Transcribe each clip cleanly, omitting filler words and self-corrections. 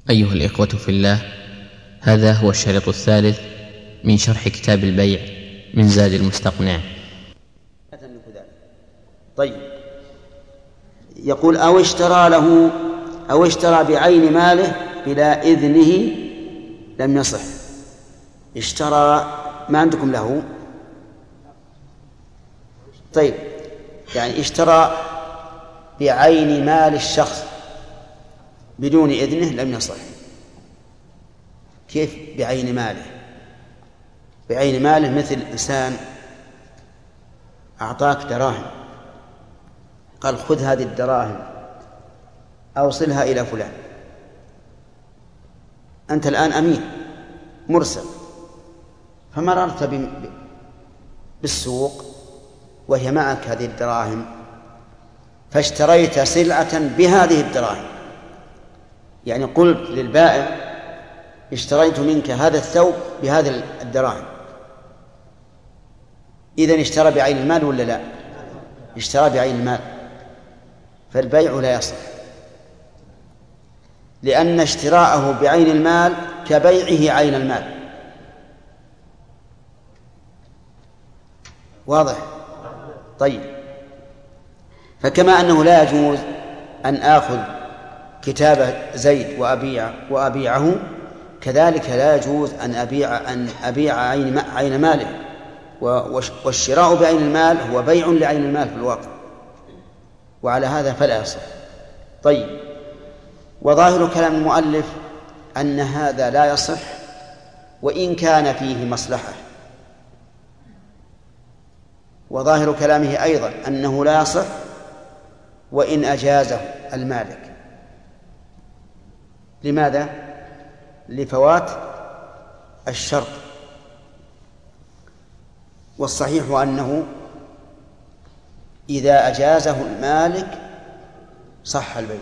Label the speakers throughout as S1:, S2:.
S1: أيها الإخوة في الله، هذا هو الشريط الثالث من شرح كتاب البيع من زاد المستقنع.
S2: طيب، يقول أو اشترى بعين ماله بلا إذنه لم يصح. اشترى، ما عندكم له؟ طيب، يعني اشترى بعين مال الشخص بدون إذنه لم يصح. كيف بعين ماله؟ بعين ماله مثل إنسان أعطاك دراهم، قال خذ هذه الدراهم أوصلها إلى فلان. أنت الآن أمين مرسل، فمررت بالسوق وهي معك هذه الدراهم، فاشتريت سلعة بهذه الدراهم، يعني قلت للبائع اشتريت منك هذا الثوب بهذه الدراهم. إذن اشترى بعين المال ولا لا؟ اشترى بعين المال، فالبيع لا يصح، لأن اشتراءه بعين المال كبيعه عين المال. واضح؟ طيب، فكما أنه لا يجوز أن آخذ كتاب زيد وأبيعه، كذلك لا يجوز أن أبيع عين ماله، والشراء بعين المال هو بيع لعين المال في الواقع، وعلى هذا فلا يصح. طيب، وظاهر كلام المؤلف أن هذا لا يصح وإن كان فيه مصلحة، وظاهر كلامه أيضا أنه لا يصح وإن أجازه المالك. لماذا؟ لفوات الشرط. والصحيح أنه إذا أجازه المالك صح البيع،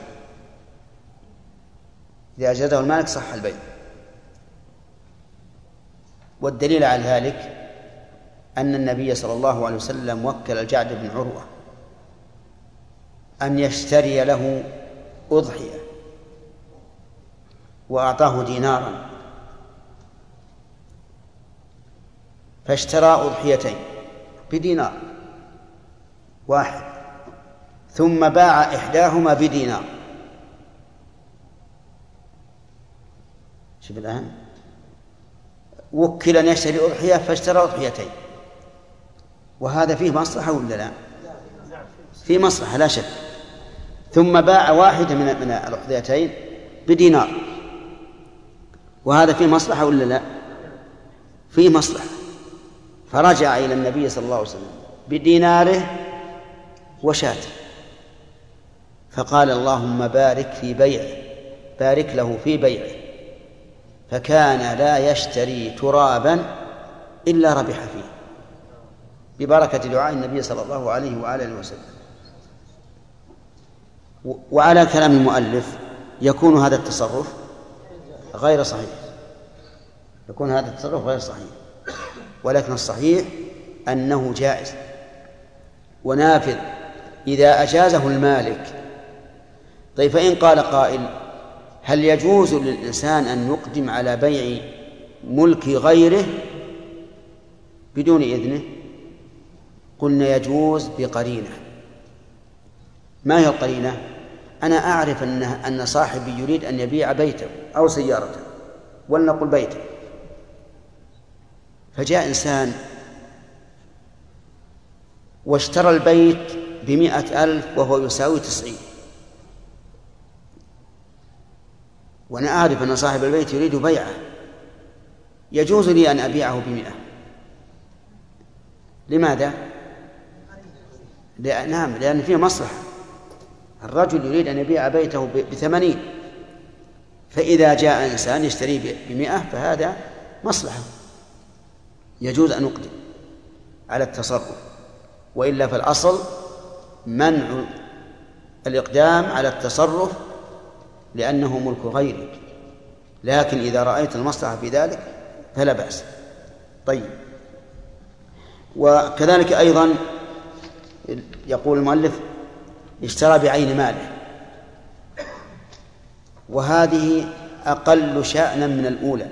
S2: إذا أجازه المالك صح البيع. والدليل على ذلك أن النبي صلى الله عليه وسلم وكل الجعد بن عروة أن يشتري له أضحية وأعطاه دينارا، فاشترى أضحيتين بدينار واحد، ثم باع إحداهما بدينار. شوف الآن، وكل أن يشتري أضحية فاشترى أضحيتين، وهذا فيه مصلحة ولا لا؟ فيه مصلحة لا شك. ثم باع واحدة من الأضحيتين بدينار، وهذا فيه مصلحة ولا لا؟ فيه مصلحة. فرجع إلى النبي صلى الله عليه وسلم بديناره وشاته، فقال اللهم بارك في بيعه، بارك له في بيعه، فكان لا يشتري ترابا إلا ربح فيه، ببركة دعاء النبي صلى الله عليه وآله وسلم. وعلى كلام المؤلف يكون هذا التصرف غير صحيح، يكون هذا التصرف غير صحيح، ولكن الصحيح أنه جائز ونافذ إذا أجازه المالك. طيب، فإن قال قائل هل يجوز للإنسان أن يقدم على بيع ملك غيره بدون إذنه؟ قلنا يجوز بقرينة. ما هي القرينة؟ أنا أعرف أن صاحبي يريد أن يبيع بيته أو سيارته، ولنقل بيته، فجاء إنسان واشترى البيت ب100,000 وهو يساوي 90، وأنا أعرف أن صاحب البيت يريد بيعه، يجوز لي أن أبيعه ب100. لماذا؟ نعم، لأن فيه مصلحة. الرجل يريد أن يبيع بيته ب80، فإذا جاء إنسان يشتري ب100 فهذا مصلحة، يجوز أن نقدم على التصرف، وإلا فالأصل منع الإقدام على التصرف لأنه ملك غيرك، لكن إذا رأيت المصلحة في ذلك فلا بأس. طيب، وكذلك أيضا يقول المؤلف اشترى بعين ماله، وهذه أقل شأنا من الأولى،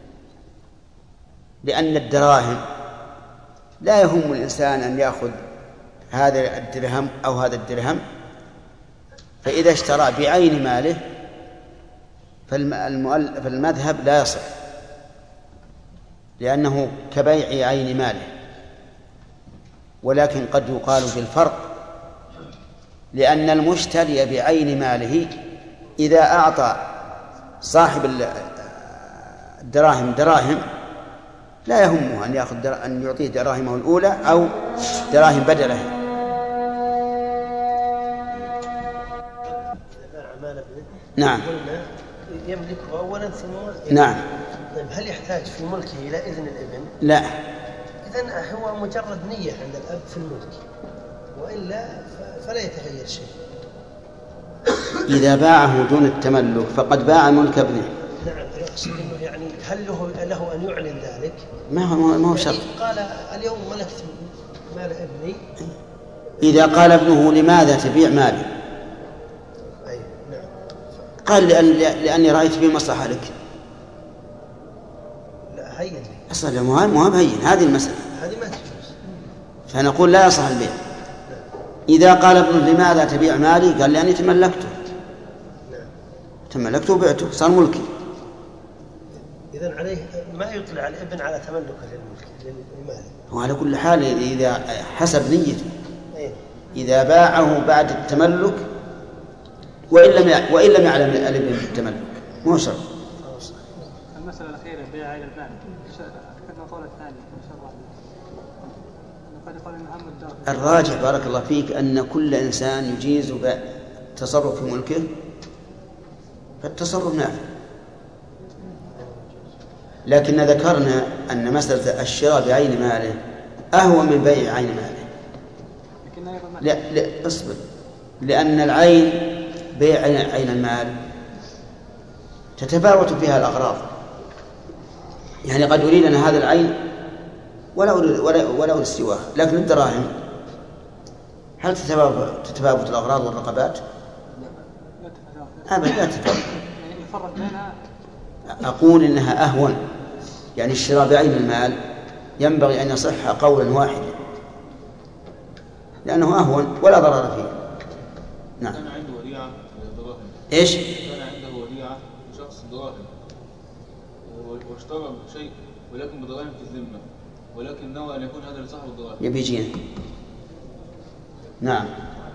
S2: لأن الدراهم لا يهم الإنسان أن يأخذ هذا الدرهم أو هذا الدرهم، فإذا اشترى بعين ماله فالمذهب لا يصح، لأنه كبيع عين ماله. ولكن قد يقال بالفرق، لأن المشتري بعين ماله إذا أعطى صاحب الدراهم دراهم لا يهمه أن يأخذ أن يعطيه دراهمه الأولى أو دراهم بدله. نعم.
S3: يملكه أولا ثم
S2: نعم.
S3: طيب هل يحتاج في ملكه إلى إذن الابن؟
S2: لا.
S3: إذن هو مجرد نية عند الأب في الملك، وإلا فلا يتغير شيء.
S2: إذا باعه دون التملك فقد باع ملك ابنه.
S3: نعم، أقصد إنه يعني هل له أن يعلن ذلك؟
S2: ما هو شرط.
S3: قال اليوم ملكت مال ابني.
S2: إذا قال ابنه لماذا تبيع مالي؟ قال لأني رأيت فيه مصلحة لك.
S3: لا هين
S2: أصلا مهم هين، هذه المسألة
S3: هذه ما تجوز،
S2: فنقول لا يصح البيع. إذا قال ابنه لماذا تبيع مالي؟ قال لأني تملكته. تملكته وبعته صار ملكي.
S3: إذن عليه ما يطلع الابن على تملكه للمال.
S2: وعلى كل حال إذا حسب نيته، إذا باعه بعد التملك وإن لم يعلم الابن بالتملك مو شرط.
S4: المسألة الأخيرة بيع عين المال، كما قال الثاني
S2: الراجح بارك الله فيك أن كل إنسان يجيز التصرف في ملكه فالتصرف نافع، لكن ذكرنا أن مسألة الشراء بعين ماله أهون من بيع عين ماله. لا اصبر، لأن العين بيع عين المال تتفاوت فيها الأغراض، يعني قد أريد أن هذا العين ولا استواه، لكن الدراهم هل تتفاوت الأغراض والرقبات؟ أبدا لا تتفاوت. أقول إنها أهون، يعني الشراء بعين المال ينبغي أن يصح قولا واحدا لأنه أهون ولا ضرر فيه. نعم.
S5: كان عنده وديعة دراهم.
S2: إيش؟
S5: كان عنده وديعة شخص دراهم واشترى شيء ولكن بدراهم في الذمة، ولكن نوى أن يكون هذا لصاحب الدراهم.
S2: يبي يجينا. نعم.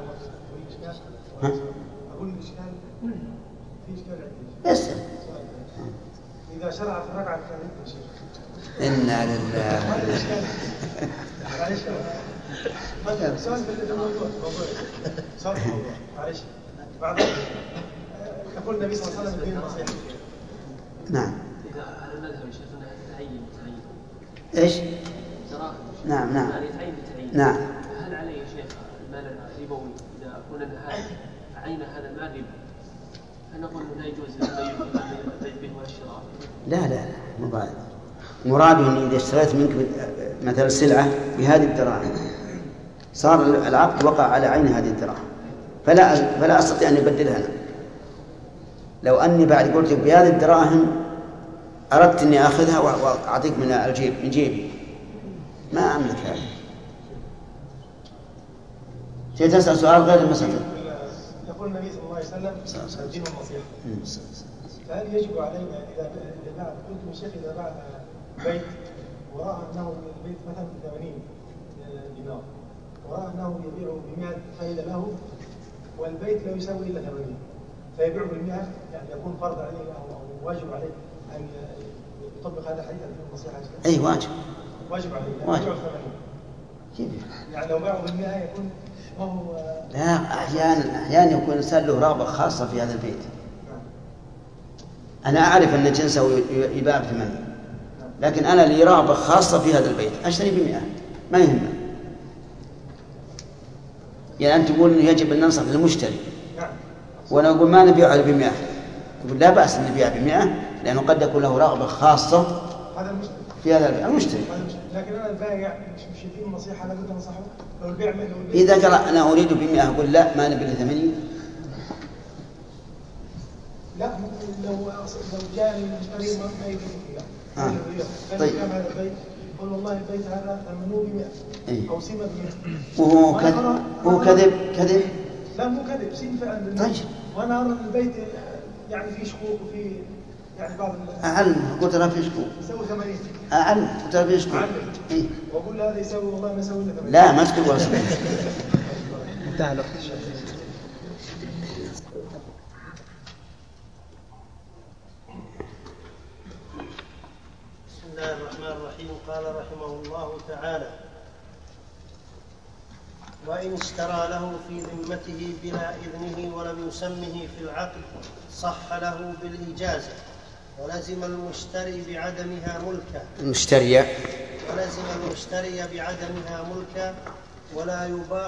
S6: أقول الإشكال في إشكال عندي.
S2: يسأل.
S6: إذا شرع في الركعة الثانية يا شيخ.
S2: إنا لله.
S6: معلش. مثلا سؤال في الموضوع. سؤال في الموضوع. معلش. بعد يقول النبي صلى الله عليه وسلم الدين النصيحة.
S2: نعم.
S4: إذا على المذهب يا شيخ أنها تعين.
S2: إيش؟
S4: دراهم.
S2: نعم.
S4: يعني تعين.
S2: نعم.
S4: هل عليه يا شيخ المال الربوي إذا قلنا أن عين هذا المال ربا، هل نقول لا يجوز البيع به والشراء؟
S2: لا مراد أني إذا اشتريت منك مثل سلعة بهذه الدراهم صار العقد وقع على عين هذه الدراهم، فلا أستطيع أن أبدلها أنا. لو أني بعد قلت بهذه الدراهم أردت أني أخذها وأعطيك من جيبي ما أملك هذا. تسأل سؤال غير المسألة.
S6: يقول النبي صلى الله عليه وسلم الدين النصيحة، فهل يجب علينا إذا قلت من شيخ إذا باع بيت ورأى أنه البيت مثلا ب 80 دينار ورأى أنه يبيعه ب100 فائدة له والبيت لا يساوي إلا 80، فيبيعه ب100، يعني يكون فرض عليه أو واجب عليه أن يطبق هذا الحديث الدين النصيحة؟
S2: أي واجب
S6: عليه واجب. كيف يعني لو باعه ب100 يكون
S2: لا، أحيانا يكون الإنسان له رغبة خاصة في هذا البيت. أنا أعرف أن جنسه يباع ب80، لكن أنا لي رغبة خاصة في هذا البيت أشتري ب100 ما يهمه. يعني أنت تقول إنه يجب أن ننصح للمشتري وأنا أقول ما نبيعها ب100، تقول لا بأس أن نبيعها ب100 لأنه قد يكون له رغبة خاصة في هذا المشتري.
S6: لكن أنا البائع مش يدين النصيحة لا بد نصحه لو البيع
S2: إذا قال أنا أريد ب100 أقول لا ما نبي له 80.
S6: لا لو جاء المشتري ما يجي
S2: طيب.
S6: كم هذا البيت؟ يقول والله البيت هذا ثمنه ب100 أو سمة ب100
S2: وهو كذب
S6: لا مو كذب سين فعلا.
S2: طيب.
S6: وأنا أرى البيت يعني فيه شكوك وفيه يعني بعض
S2: أعلم قلت له فيه شكوك
S6: يسوي 80
S2: أعلم قلت له فيه شكوك
S6: وأقول له هذا يسوي والله ما يسوي إلا 80
S2: لا ما تقول واسمه
S3: تعالوا.
S7: بسم الله الرحمن الرحيم. قال رحمه الله تعالى: وإن اشترى له في ذمته بلا إذنه ولم يسمه في العقد صح له بالإجازة، ولزم المشتري بعدمها ملكا ولا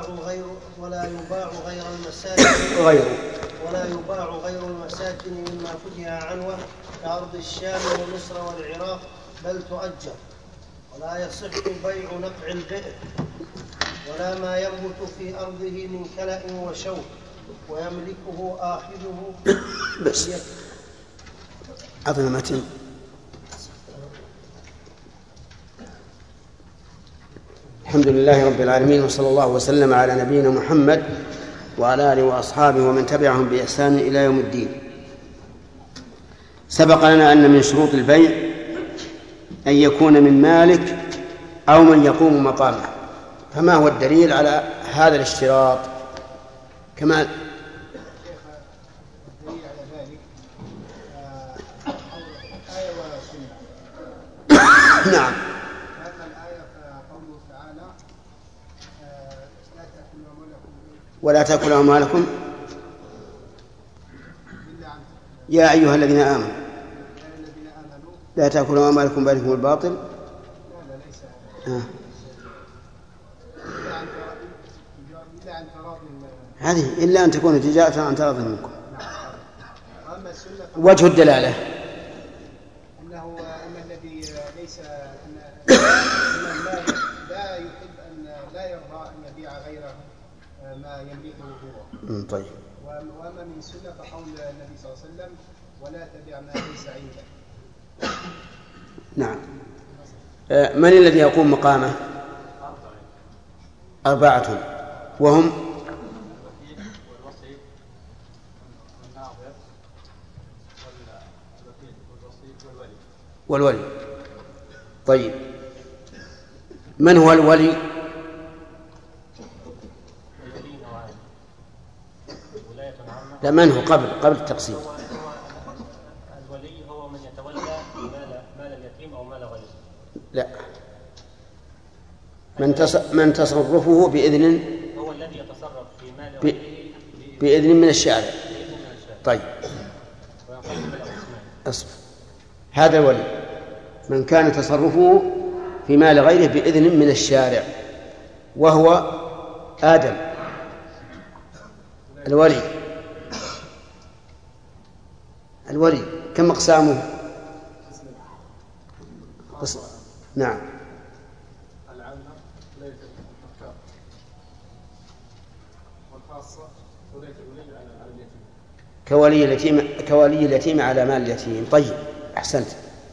S7: يباع غير المساكن مما فتح عنوه كأرض الشام ومصر والعراق، بل تؤجر. ولا يصح بيع نقع البئر ولا ما ينبت في أرضه من كلأ وشوك ويملكه آخذه.
S2: بس عظمة. الحمد لله رب العالمين، وصلى الله وسلم على نبينا محمد وعلى آله وأصحابه ومن تبعهم بإحسان إلى يوم الدين. سبق لنا أن من شروط البيع أن يكون من مالك أو من يقوم مقامه، فما هو الدليل على هذا الاشتراط؟ كمال. نعم. ولا تأكلوا أموالكم يا أيها الذين آمنوا لا تأكلوا أموالكم بينكم الباطل. هذه إلا أن تكون تجارة عن تراض منكم. وجه الدلالة
S6: أنه الذي ليس لا يحب أن لا يرضى أن يبيع غيره ما يملكه هو.
S2: طيب.
S6: وما من سنة فقول النبي صلى الله عليه وسلم: ولا تبع ما ليس عندك.
S2: نعم. من الذي يقوم مقامه؟ 4 وهم والولي. طيب، من هو الولي؟ لا، من هو قبل التقسيم؟
S8: الولي هو من يتولى مال اليتيم أو مال غيره.
S2: لا، من تصرفه بإذن،
S8: هو الذي يتصرف في مال غيره
S2: بإذن من الشارع. طيب، أصبر. هذا الولي من كان تصرفه في مال غيره بإذن من الشارع، وهو آدم. الولي كم أقسامه؟ نعم.
S6: العامة ليس المحكام، والخاصة وليس الولي على اليتيم.
S2: كولي اليتيم على مال اليتيم. طيب، أحسنت.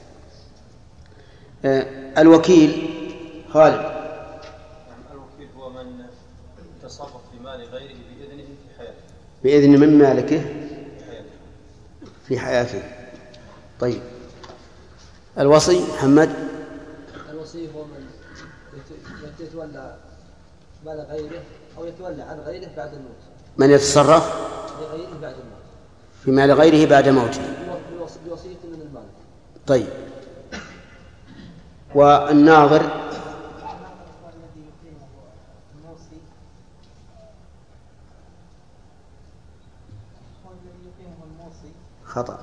S2: الوكيل خالد.
S5: الوكيل هو من يتصرف في مال غيره بإذنه في حياته،
S2: بإذن من مالكه في حياته. طيب، الوصي محمد.
S9: الوصي هو من يتولى مال غيره أو يتولى عن غيره بعد الموت.
S2: من يتصرف
S9: لغيره بعد الموت
S2: في مال غيره بعد موته
S9: بوصية من المال.
S2: طيب، والناظر خطأ.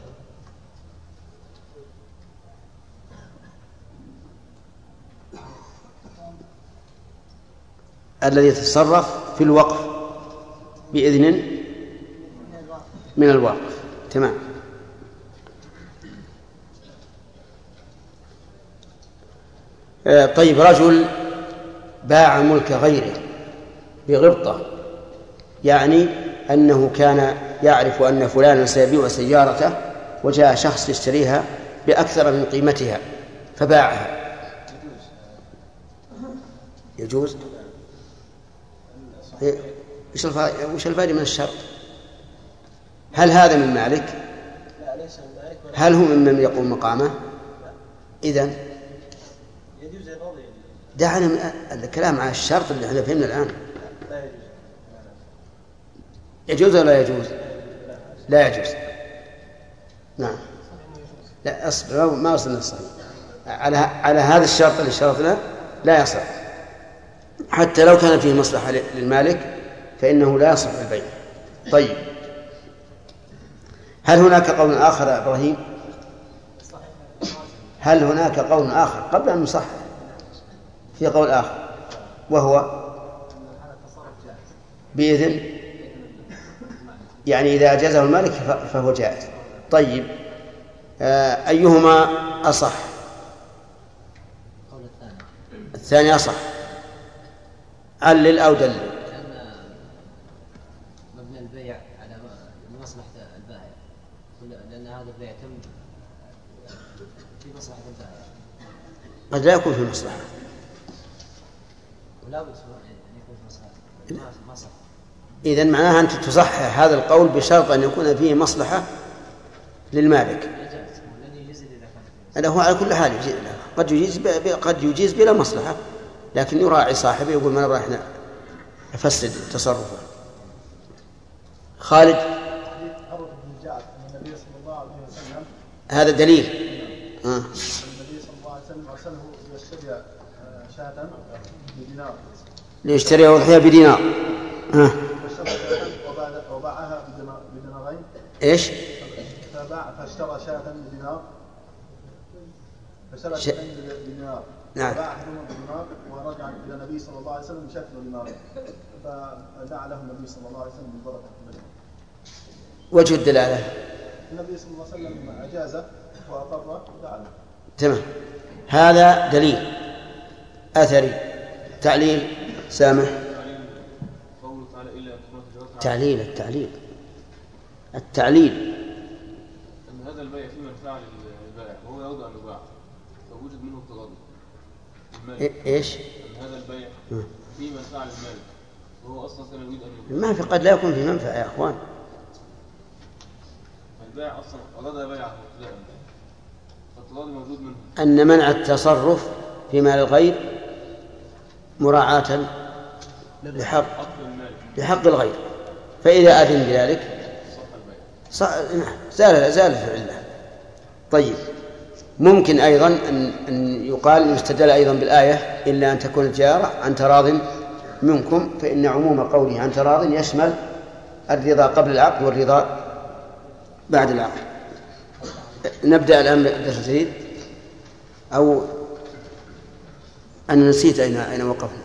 S2: الذي يتصرف في الوقف بإذن من الواقف. تمام. طيب، رجل باع ملك غيره بغبطة، يعني أنه كان يعرف أن فلانا سيبيع سيارته وجاء شخص يشتريها بأكثر من قيمتها فباعها، يجوز؟ وش الفائدة من الشرط؟ هل هذا من مالك؟ هل هو ممن يقوم مقامه؟ إذن دعنا الكلام على الشرط اللي احنا فهمنا الآن. يجوز ولا يجوز؟ لا يجوز. نعم. لا أصبر، ما وصلنا الصحيح على هذا الشرط اللي شرطنا لا يصح، حتى لو كان فيه مصلحة للمالك فإنه لا يصح البيع. طيب، هل هناك قول آخر يا إبراهيم؟ هل هناك قول آخر قبل أن نصحح؟ في قول آخر وهو بإذن، يعني إذا أجازه المالك فهو جائز. طيب، أيهما أصح؟ الثاني أصح. علل أو دلل.
S9: لأن مبنى البيع على مصلحة البائع، لأن هذا البيع تم في مصلحة البائع.
S2: قد لا يكون في مصلحة،
S9: ولا بد أن يكون في مصلحة ما صح.
S2: إذن معناها أنت تصحح هذا القول بشرط أن يكون فيه مصلحة للمالك. هذا هو على كل حال قد يجيز بلا مصلحة، لكن يراعي صاحبه يقول ما نبغى احنا نفسد تصرفه. خالد، هذا دليل.
S6: النبي صلى الله عليه وسلم أرسله ليشتري شاة بدينار،
S2: ليشتري أضحية بدينار،
S6: وباعها بدينارين.
S2: إيش؟
S6: فاشترى شاة بدينار، فاشترى شاة بدينار،
S2: نعم.
S6: باع أحدهما بدينار ورجع إلى النبي صلى الله عليه وسلم بشاة بدينار، فدعا له النبي صلى الله عليه وسلم بالبركة.
S2: وجه الدلالة؟
S6: النبي صلى الله عليه وسلم أجازه وأقر ودعا له.
S2: تمام، هذا دليل أثري. تعليل سامح. تعليل التعليل
S10: أن هذا البيع فيه منفعة للبائع وهو يود أن يباع فوجد منه التغاضي.
S2: إيش؟
S10: أن هذا البيع فيه منفعة للمالك وهو أصلا كان يريد أن يباع.
S2: ما في، قد لا يكون في منفعة يا أخوان.
S10: البائع أصلا أراد بيعه ابتداء فالتغاضي موجود منه.
S2: أن منع التصرف في مال الغير مراعاة لحق الغير، فإذا أذن بذلك زالت العلة. طيب، ممكن أيضا أن يقال يستدل أيضا بالآية إلا أن تكون التجارة عن تراض منكم، فإن عموم قوله عن تراض يشمل الرضا قبل العقد والرضا بعد العقد. نبدأ الآن بالدرس الجديد، أو أنا نسيت أين وقفنا.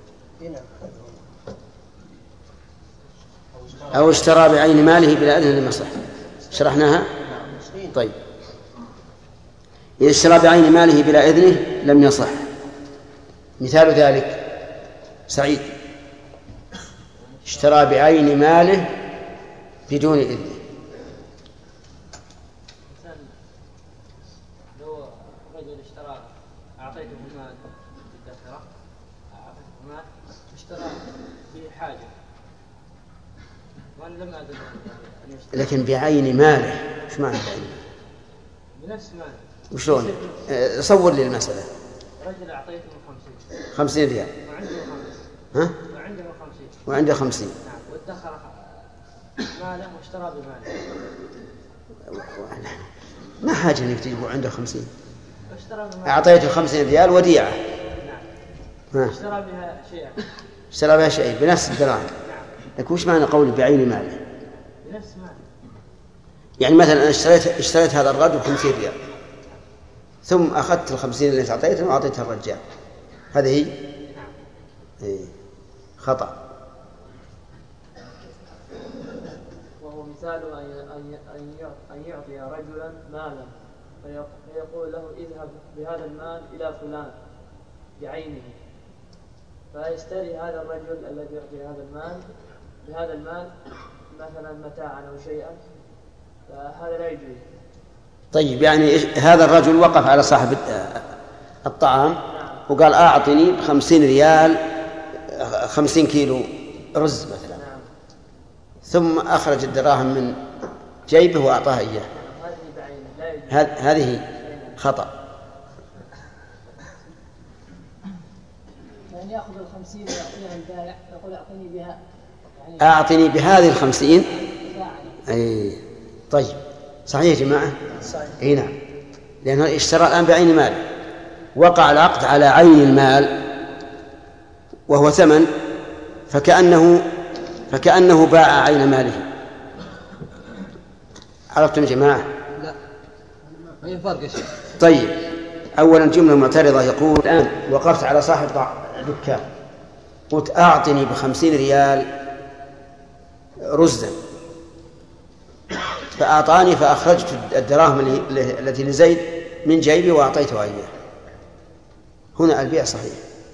S2: أو اشترى بعين ماله بلا أذن لمصلحة، شرحناها. طيب، إذا اشترى بعين ماله بلا إذنه لم يصح. مثال ذلك سعيد اشترى بعين ماله بدون إذنه.
S9: لو رجل اشترى، أعطيته المال بالذخيرة، أعطيته المال اشترى بحاجة وأنا لم أدري أن يشتري،
S2: لكن بعين ماله، إيش معنى بعين ماله؟
S9: بنفس ماله.
S2: وشلون؟ صور لي المسألة.
S9: رجل أعطيته
S2: 50 ريال وعنده 50
S9: نعم، وادخر ماله واشترى بماله.
S2: ما حاجة أنك تجيبه عنده 50.
S9: أعطيته
S2: 50 ريال وديعة.
S9: نعم. اشترى بها شيئا.
S2: اشترى بها شيء بنفس الدراهم.
S9: نعم.
S2: لكن وش معنى قولي بعين ماله؟
S9: بنفس ماله.
S2: يعني مثلا أنا اشتريت هذا الرجل 50 ريال، ثم أخذت 50 اللي أعطيته وأعطيتها الرجال، هذه هي؟
S9: نعم.
S2: إيه. خطأ.
S9: وهو مثال أن يعطي رجلا مالا فيقول له اذهب بهذا المال إلى فلان بعينه، فيشتري هذا الرجل الذي يعطي هذا المال بهذا المال مثلا متاعا أو شيئا فهذا لا يجوز.
S2: طيب يعني هذا الرجل وقف على صاحب الطعام وقال أعطني 50 ريال 50 كيلو رز مثلا، ثم أخرج الدراهم من جيبه وأعطاها إياه، هذه خطأ.
S9: يعني يأخذ 50 ويعطيها البائع يقول أعطني بها، يعني
S2: أعطني بهذه 50. أي طيب صحيح يا جماعة؟
S3: صحيح.
S2: أي نعم، لأنه اشترى الآن بعين مال، وقع العقد على عين المال وهو ثمن، فكأنه باع عين ماله. عرفتم يا جماعة؟
S9: لا ما يفرق يا شيخ.
S2: طيب أولا جملة معترضة، يقول الآن وقفت على صاحب دكان قلت أعطني ب50 ريال رزا، فأعطاني فأخرجت الدراهم التي لزيد من جيبي وأعطيتها إياه، هنا البيع صحيح.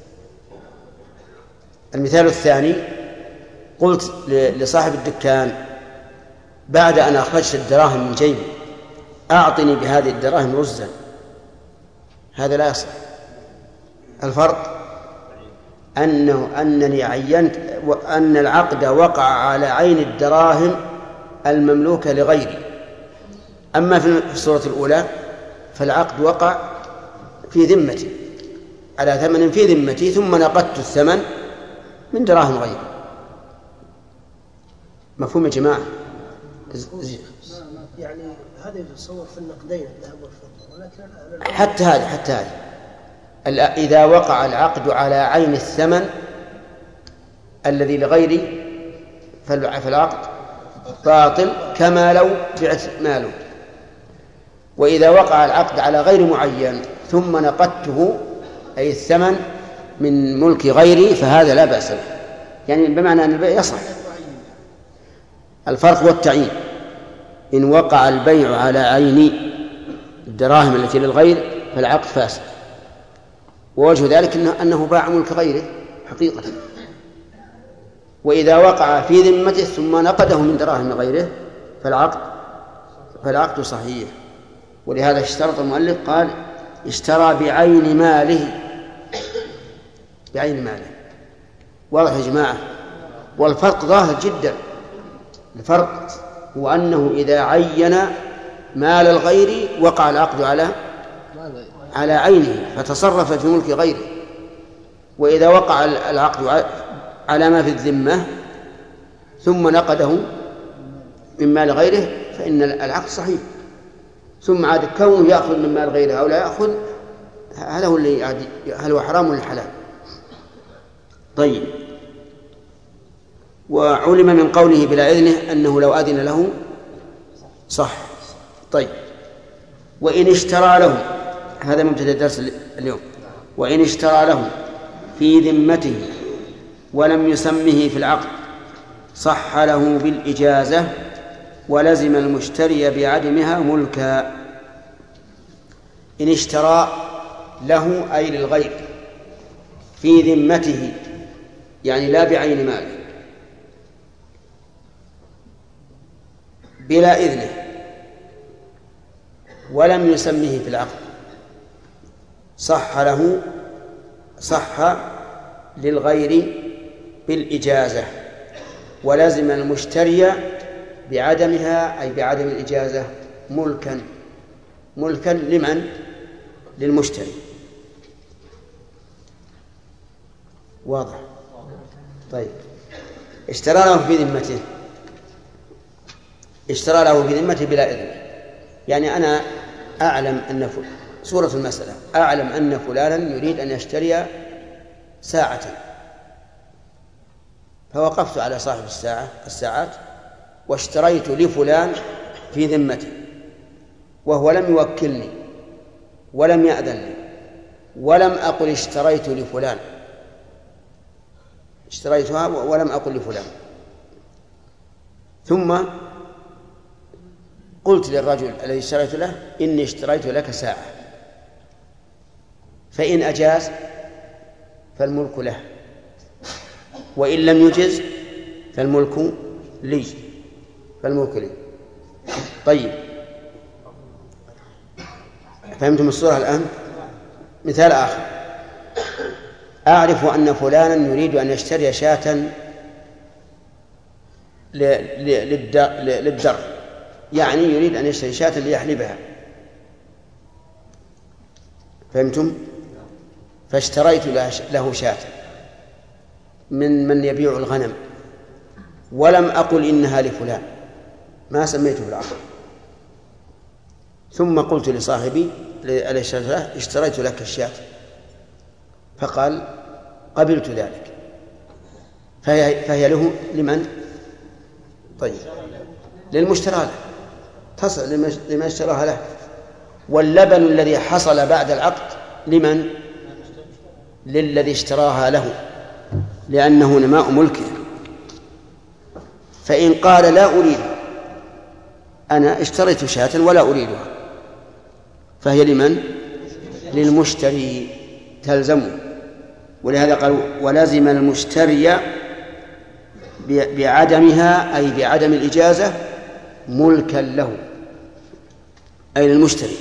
S2: المثال الثاني قلت لصاحب الدكان بعد أن أخرجت الدراهم من جيبي أعطني بهذه الدراهم رزا، هذا لا يصح. الفرق أنني عينت وأن العقد وقع على عين الدراهم المملوكة لغيري، أما في الصورة الأولى فالعقد وقع في ذمتي على ثمن في ذمتي، ثم نقدت الثمن من دراهم غيري. مفهوم يا جماعة؟
S3: يعني هذا يتصور في النقدين الذهب والفضة، ولكن
S2: حتى هذه إذا وقع العقد على عين الثمن الذي لغيري فالعقد باطل كما لو بعت ماله. وإذا وقع العقد على غير معين ثم نقدته أي الثمن من ملك غيري فهذا لا بأس به، يعني بمعنى أن البيع يصح. الفرق هو التعيين. إن وقع البيع على عين الدراهم التي للغير فالعقد فاسد، ووجه ذلك أنه باع ملك غيره حقيقة. وإذا وقع في ذمته ثم نقده من دراهم غيره فالعقد صحيح. ولهذا اشترط المؤلف قال اشترى بعين ماله، بعين ماله. واضح يا جماعة؟ والفرق ظاهر جدا. الفرق هو أنه إذا عين مال الغير وقع العقد على عينه فتصرف في ملك غيره، وإذا وقع العقد على ما في الذمة ثم نقده من مال غيره فإن العقد صحيح. ثم عاد كونه يأخذ من مال غيره أو لا يأخذ هذا هو اللي هل هو حرام ولا حلال. طيب، وعلم من قوله بلا إذنه أنه لو أذن له صح. طيب، وإن اشترى له، هذا مبتدأ الدرس اليوم، وإن اشترى له في ذمته ولم يسمه في العقد صح له بالإجازة ولزم المشتري بعدمها ملكا. إن اشترى له أي للغير في ذمته يعني لا بعين ماله بلا إذنه ولم يسمه في العقد صح للغير بالإجازة ولزم المشتري بعدمها أي بعدم الإجازة ملكا لمن؟ للمشتري. واضح؟ طيب، اشترى له في ذمته بلا إذن، يعني أنا أعلم أن صورة المسألة أعلم أن فلانا يريد أن يشتري ساعة، فوقفت على صاحب الساعات واشتريت لفلان في ذمته وهو لم يوكلني ولم يأذن لي ولم أقل اشتريت لفلان، اشتريتها ولم أقل لفلان، ثم قلت للرجل الذي اشتريت له إني اشتريت لك ساعة، فإن أجاز فالملك له، وإن لم يجز فالملك لي. فالملك لي. طيب، فهمتم الصورة الآن؟ مثال آخر: أعرف أن فلانا يريد أن يشتري شاة للدر، يعني يريد أن يشتري شاة ليحلبها. فهمتم؟ فاشتريت له شاة من يبيع الغنم، ولم أقل إنها لفلان، ما سميته بالعقد. ثم قلت لصاحبي اشتريت لك الشاة، فقال قبلت ذلك، فهي له لمن؟ طيب، للمشترى له، تصل لمن اشتراها له. واللبن الذي حصل بعد العقد لمن؟ للذي اشتراها له، لأنه نماء ملكه. فإن قال لا أريد، أنا اشتريت شاة ولا أريدها، فهي لمن؟ للمشتري، تلزمه. ولهذا قالوا ولازم المشتري بعدمها، أي بعدم الإجازة، ملكا له، أي للمشتري.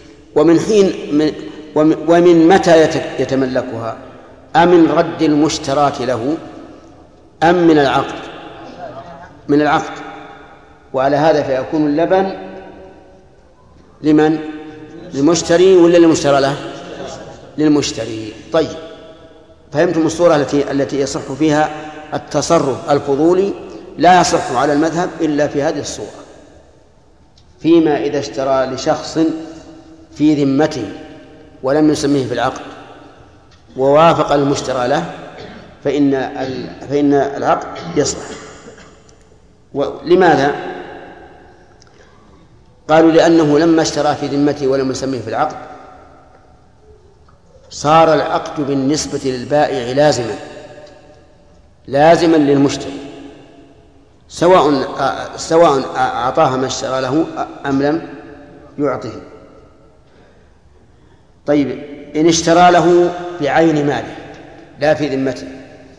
S2: ومن متى يتملكها؟ أمن رد المشتراة له أم من العقد؟ من العقد. وعلى هذا فيكون اللبن لمن؟ للمشتري ولا للمشترى له؟ للمشتري. طيب، فهمتم الصورة التي يصح فيها التصرف الفضولي؟ لا يصح على المذهب إلا في هذه الصورة. فيما إذا اشترى لشخص في ذمته ولم يسميه في العقد ووافق المشترى له، فإن العقد يصح. لماذا؟ قالوا لأنه لما اشترى في ذمته ولم يسميه في العقد صار العقد بالنسبة للبائع لازما للمشتري، سواء أعطاها ما اشترى له أم لم يعطه. طيب، إن اشترى له بعين ماله لا في ذمته،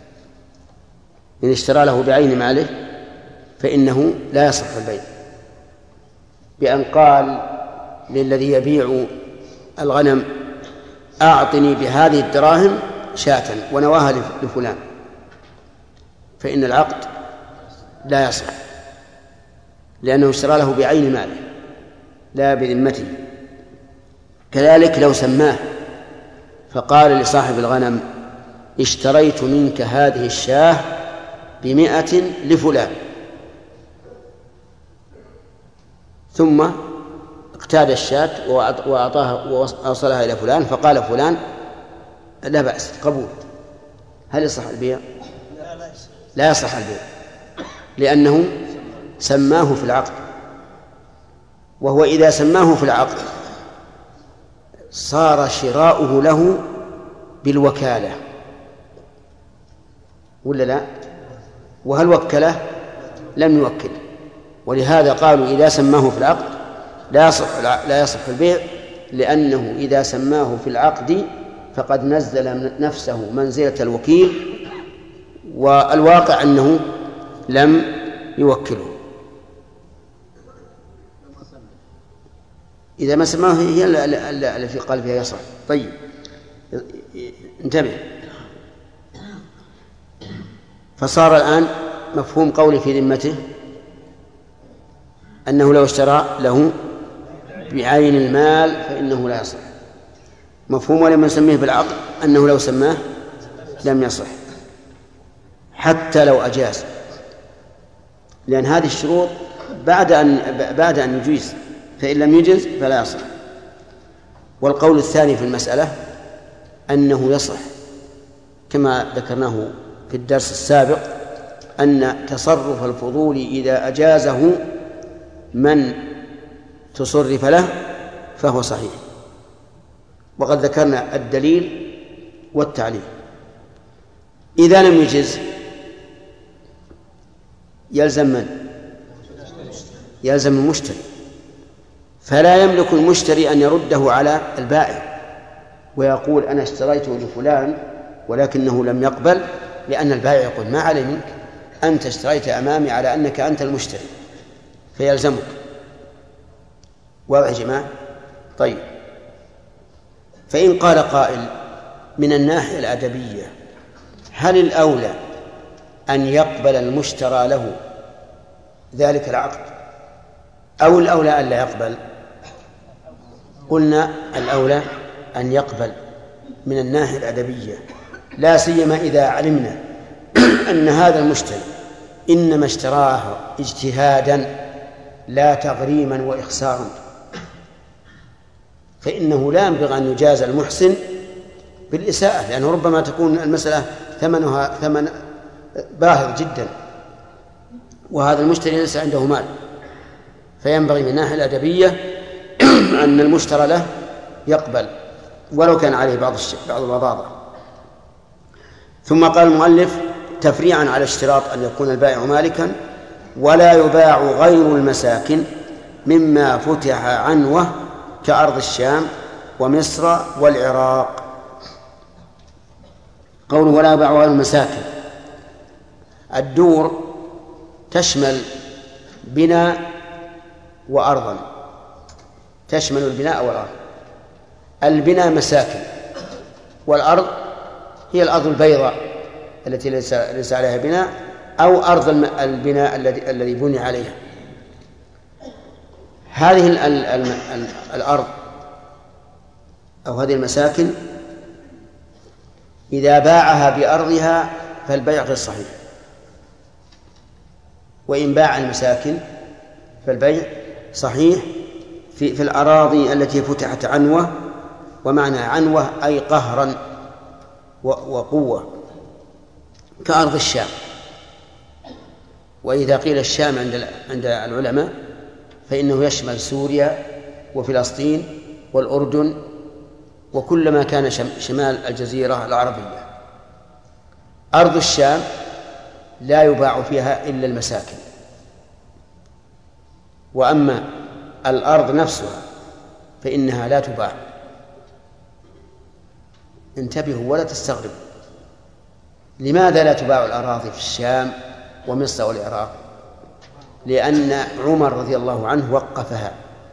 S2: إن اشترى له بعين ماله فإنه لا يصح البيع، بأن قال للذي يبيع الغنم أعطني بهذه الدراهم شاة ونواها لفلان، فإن العقد لا يصح، لأنه اشترى له بعين ماله لا بذمته. كذلك لو سماه فقال لصاحب الغنم اشتريت منك هذه الشاة ب100 لفلان، ثم اقتاد الشاة وأعطاها وأوصلها إلى فلان، فقال فلان لا بأس، قبول. هل يصح البيع؟ لا يصح البيع، لأنه سماه في العقد، وهو إذا سماه في العقد صار شراؤه له بالوكالة ولا لا؟ وهل وكله؟ لم يوكل. ولهذا قالوا إذا سماه في العقد لا يصح البيع، لأنه إذا سماه في العقد فقد نزل نفسه منزلة الوكيل، والواقع أنه لم يوكله. إذا ما سماه هي التي قال فيها يصح. طيب، انتبه. فصار الآن مفهوم قولي في ذمته أنه لو اشترى له بعين المال فإنه لا يصح. مفهوم ولم يسميه بالعقد أنه لو سماه لم يصح حتى لو أجاز، لأن هذه الشروط بعد أن يجيز، فإن لم يجز فلا يصح. والقول الثاني في المسألة أنه يصح، كما ذكرناه في الدرس السابق، أن تصرف الفضول إذا أجازه من تصرف له فهو صحيح، وقد ذكرنا الدليل والتعليل. إذا لم يجز يلزم من؟ يلزم المشتري، فلا يملك المشتري أن يرده على البائع ويقول أنا اشتريته لفلان ولكنه لم يقبل، لأن البائع يقول ما علي منك، أنت اشتريت أمامي على أنك أنت المشتري، فيلزمك. واضح يا جماعة؟ طيب، فإن قال قائل من الناحية الأدبية هل الأولى أن يقبل المشترى له ذلك العقد أو الأولى أن لا يقبل؟ قلنا الأولى أن يقبل من الناحية الأدبية، لا سيما إذا علمنا أن هذا المشتري إنما اشتراه اجتهادا لا تغريما وإخسارا، فإنه لا ينبغي أن يجازى المحسن بالإساءة، لأنه ربما تكون المسألة ثمنها ثمن باهظ جدا وهذا المشتري ليس عنده مال، فينبغي من الناحية الأدبية أن المشترى له يقبل ولو كان عليه بعض الوضاضة. ثم قال المؤلف تفريعا على اشتراط أن يكون البائع مالكا: ولا يباع غير المساكن مما فتح عنوه كأرض الشام ومصر والعراق. قوله ولا يباع غير المساكن، الدور تشمل بناء وأرضا، تشمل البناء والأرض. البناء مساكن، والأرض هي الأرض البيضاء التي ليس عليها بناء، أو أرض البناء الذي بني عليها. هذه الأرض أو هذه المساكن إذا باعها بأرضها فالبيع غير صحيح، وإن باع المساكن فالبيع صحيح في الأراضي التي فتحت عنوة، ومعنى عنوة أي قهرا وقوة، كأرض الشام. وإذا قيل الشام عند العلماء فإنه يشمل سوريا وفلسطين والأردن وكل ما كان شمال الجزيرة العربية. أرض الشام لا يباع فيها إلا المساكن، وأما الأرض نفسها فإنها لا تباع. انتبهوا ولا تستغربوا. لماذا لا تباع الأراضي في الشام ومصر والعراق؟ لأن عمر رضي الله عنه وقفها،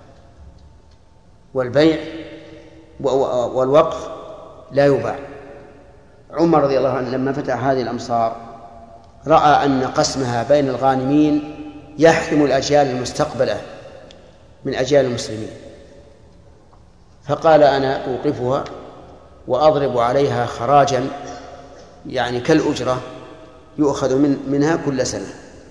S2: والبيع والوقف لا يباع. عمر رضي الله عنه لما فتح هذه الأمصار رأى أن قسمها بين الغانمين يحرم الأجيال المستقبلة من أجيال المسلمين، فقال أنا أوقفها وأضرب عليها خراجا يعني كالأجرة يؤخذ منها كل سنة.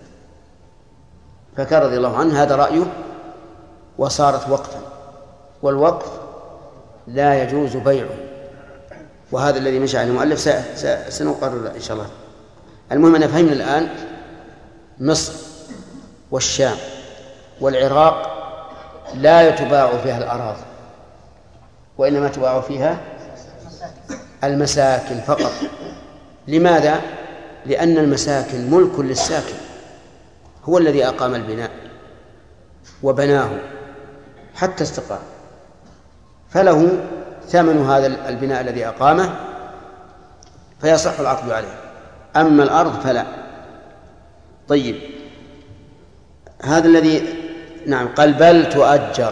S2: فكان رضي الله عنه هذا رأيه وصارت وقفا، والوقف لا يجوز بيعه، وهذا الذي مشى عليه المؤلف سنقرر إن شاء الله. المهم أن فهمنا الآن مصر والشام والعراق لا تباع فيها الأراضي، وإنما تباع فيها المساكن فقط. لماذا؟ لأن المساكن ملك للساكن، هو الذي أقام البناء وبناه حتى استقام، فله ثمن هذا البناء الذي أقامه فيصح العقد عليه. أما الأرض فلا. طيب، هذا الذي نعم قال بل تؤجر.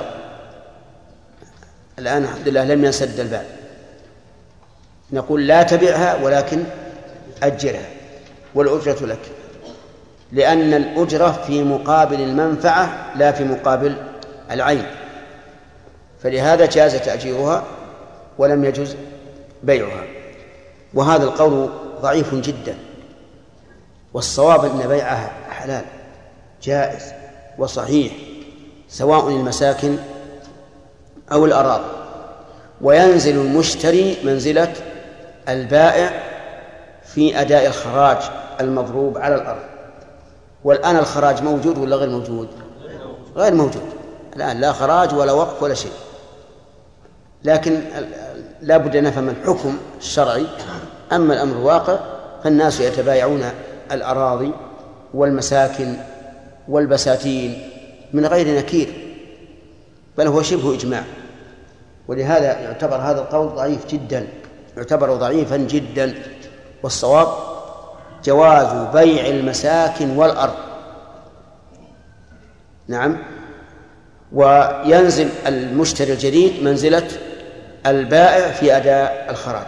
S2: الآن الحمد لله لم يسد الباب، نقول لا تبعها ولكن أجرها والأجرة لك، لأن الأجرة في مقابل المنفعة لا في مقابل العين، فلهذا جاز تأجيرها ولم يجز بيعها. وهذا القول ضعيف جدا، والصواب أن بيعها حلال جائز وصحيح سواء المساكن أو الأراضي، وينزل المشتري منزلة البائع في أداء الخراج المضروب على الأرض. والآن الخراج موجود ولا غير موجود؟ غير موجود الآن، لا خراج ولا وقف ولا شيء، لكن لا بد أن نفهم الحكم الشرعي. أما الأمر الواقع فالناس يتبايعون الأراضي والمساكن والبساتين من غير نكير، بل هو شبه إجماع، ولهذا يعتبر هذا القول ضعيف جدا، يعتبر ضعيفا جدا. والصواب جواز بيع المساكن والأرض. نعم. وينزل المشتري الجديد منزلة البائع في أداء الخراج،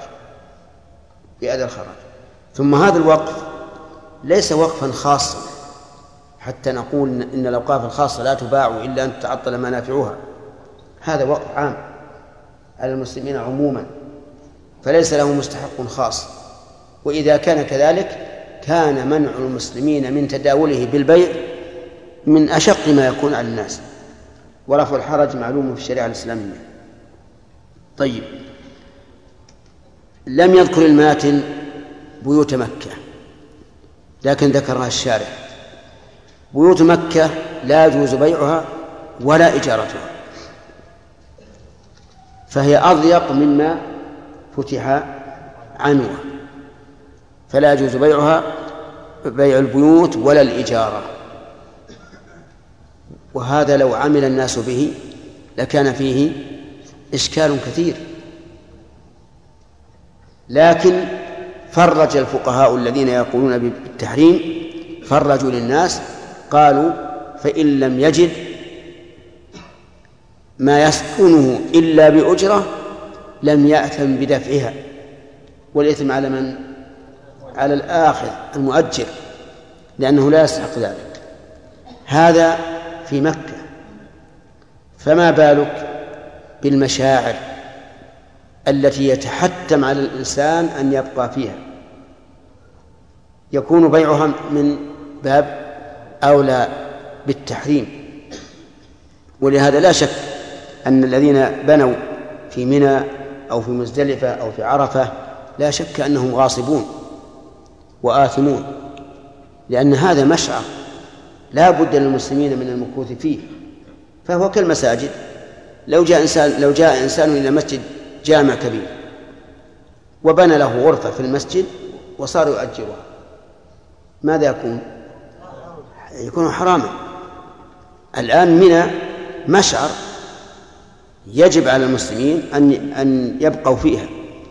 S2: ثم هذا الوقف ليس وقفا خاصا حتى نقول إن الأوقاف الخاصة لا تباع إلا أن تتعطل منافعها. هذا وقف عام على المسلمين عموما، فليس له مستحق خاص. وإذا كان كذلك كان منع المسلمين من تداوله بالبيع من أشق ما يكون على الناس، ورفع الحرج معلوم في الشريعة الإسلامية. طيب، لم يذكر الماتن بيوت مكة، لكن ذكرها الشارع. بيوت مكة لا يجوز بيعها ولا إجارتها، فهي أضيق مما فتح عنوة، فلا يجوز بيعها بيع البيوت ولا الإجارة. وهذا لو عمل الناس به لكان فيه إشكال كثير، لكن فرج الفقهاء الذين يقولون بالتحريم فرجوا للناس، قالوا فإن لم يجد ما يسكنه إلا بأجرة لم يأثم بدفعها، والإثم على من؟ على الآخذ المؤجر، لأنه لا يستحق ذلك. هذا في مكة، فما بالك بالمشاعر التي يتحتم على الإنسان أن يبقى فيها؟ يكون بيعها من باب أولى بالتحريم. ولهذا لا شك أن الذين بنوا في منى أو في مزدلفة أو في عرفة لا شك أنهم غاصبون وآثمون، لأن هذا مشعر لا بد للمسلمين من المكوث فيه، فهو كالمساجد. لو جاء إنسان إلى مسجد جامع كبير وبنى له غرفة في المسجد وصار يؤجرها، ماذا يكون؟ يكون حراما. الآن منى مشعر يجب على المسلمين أن يبقوا فيها،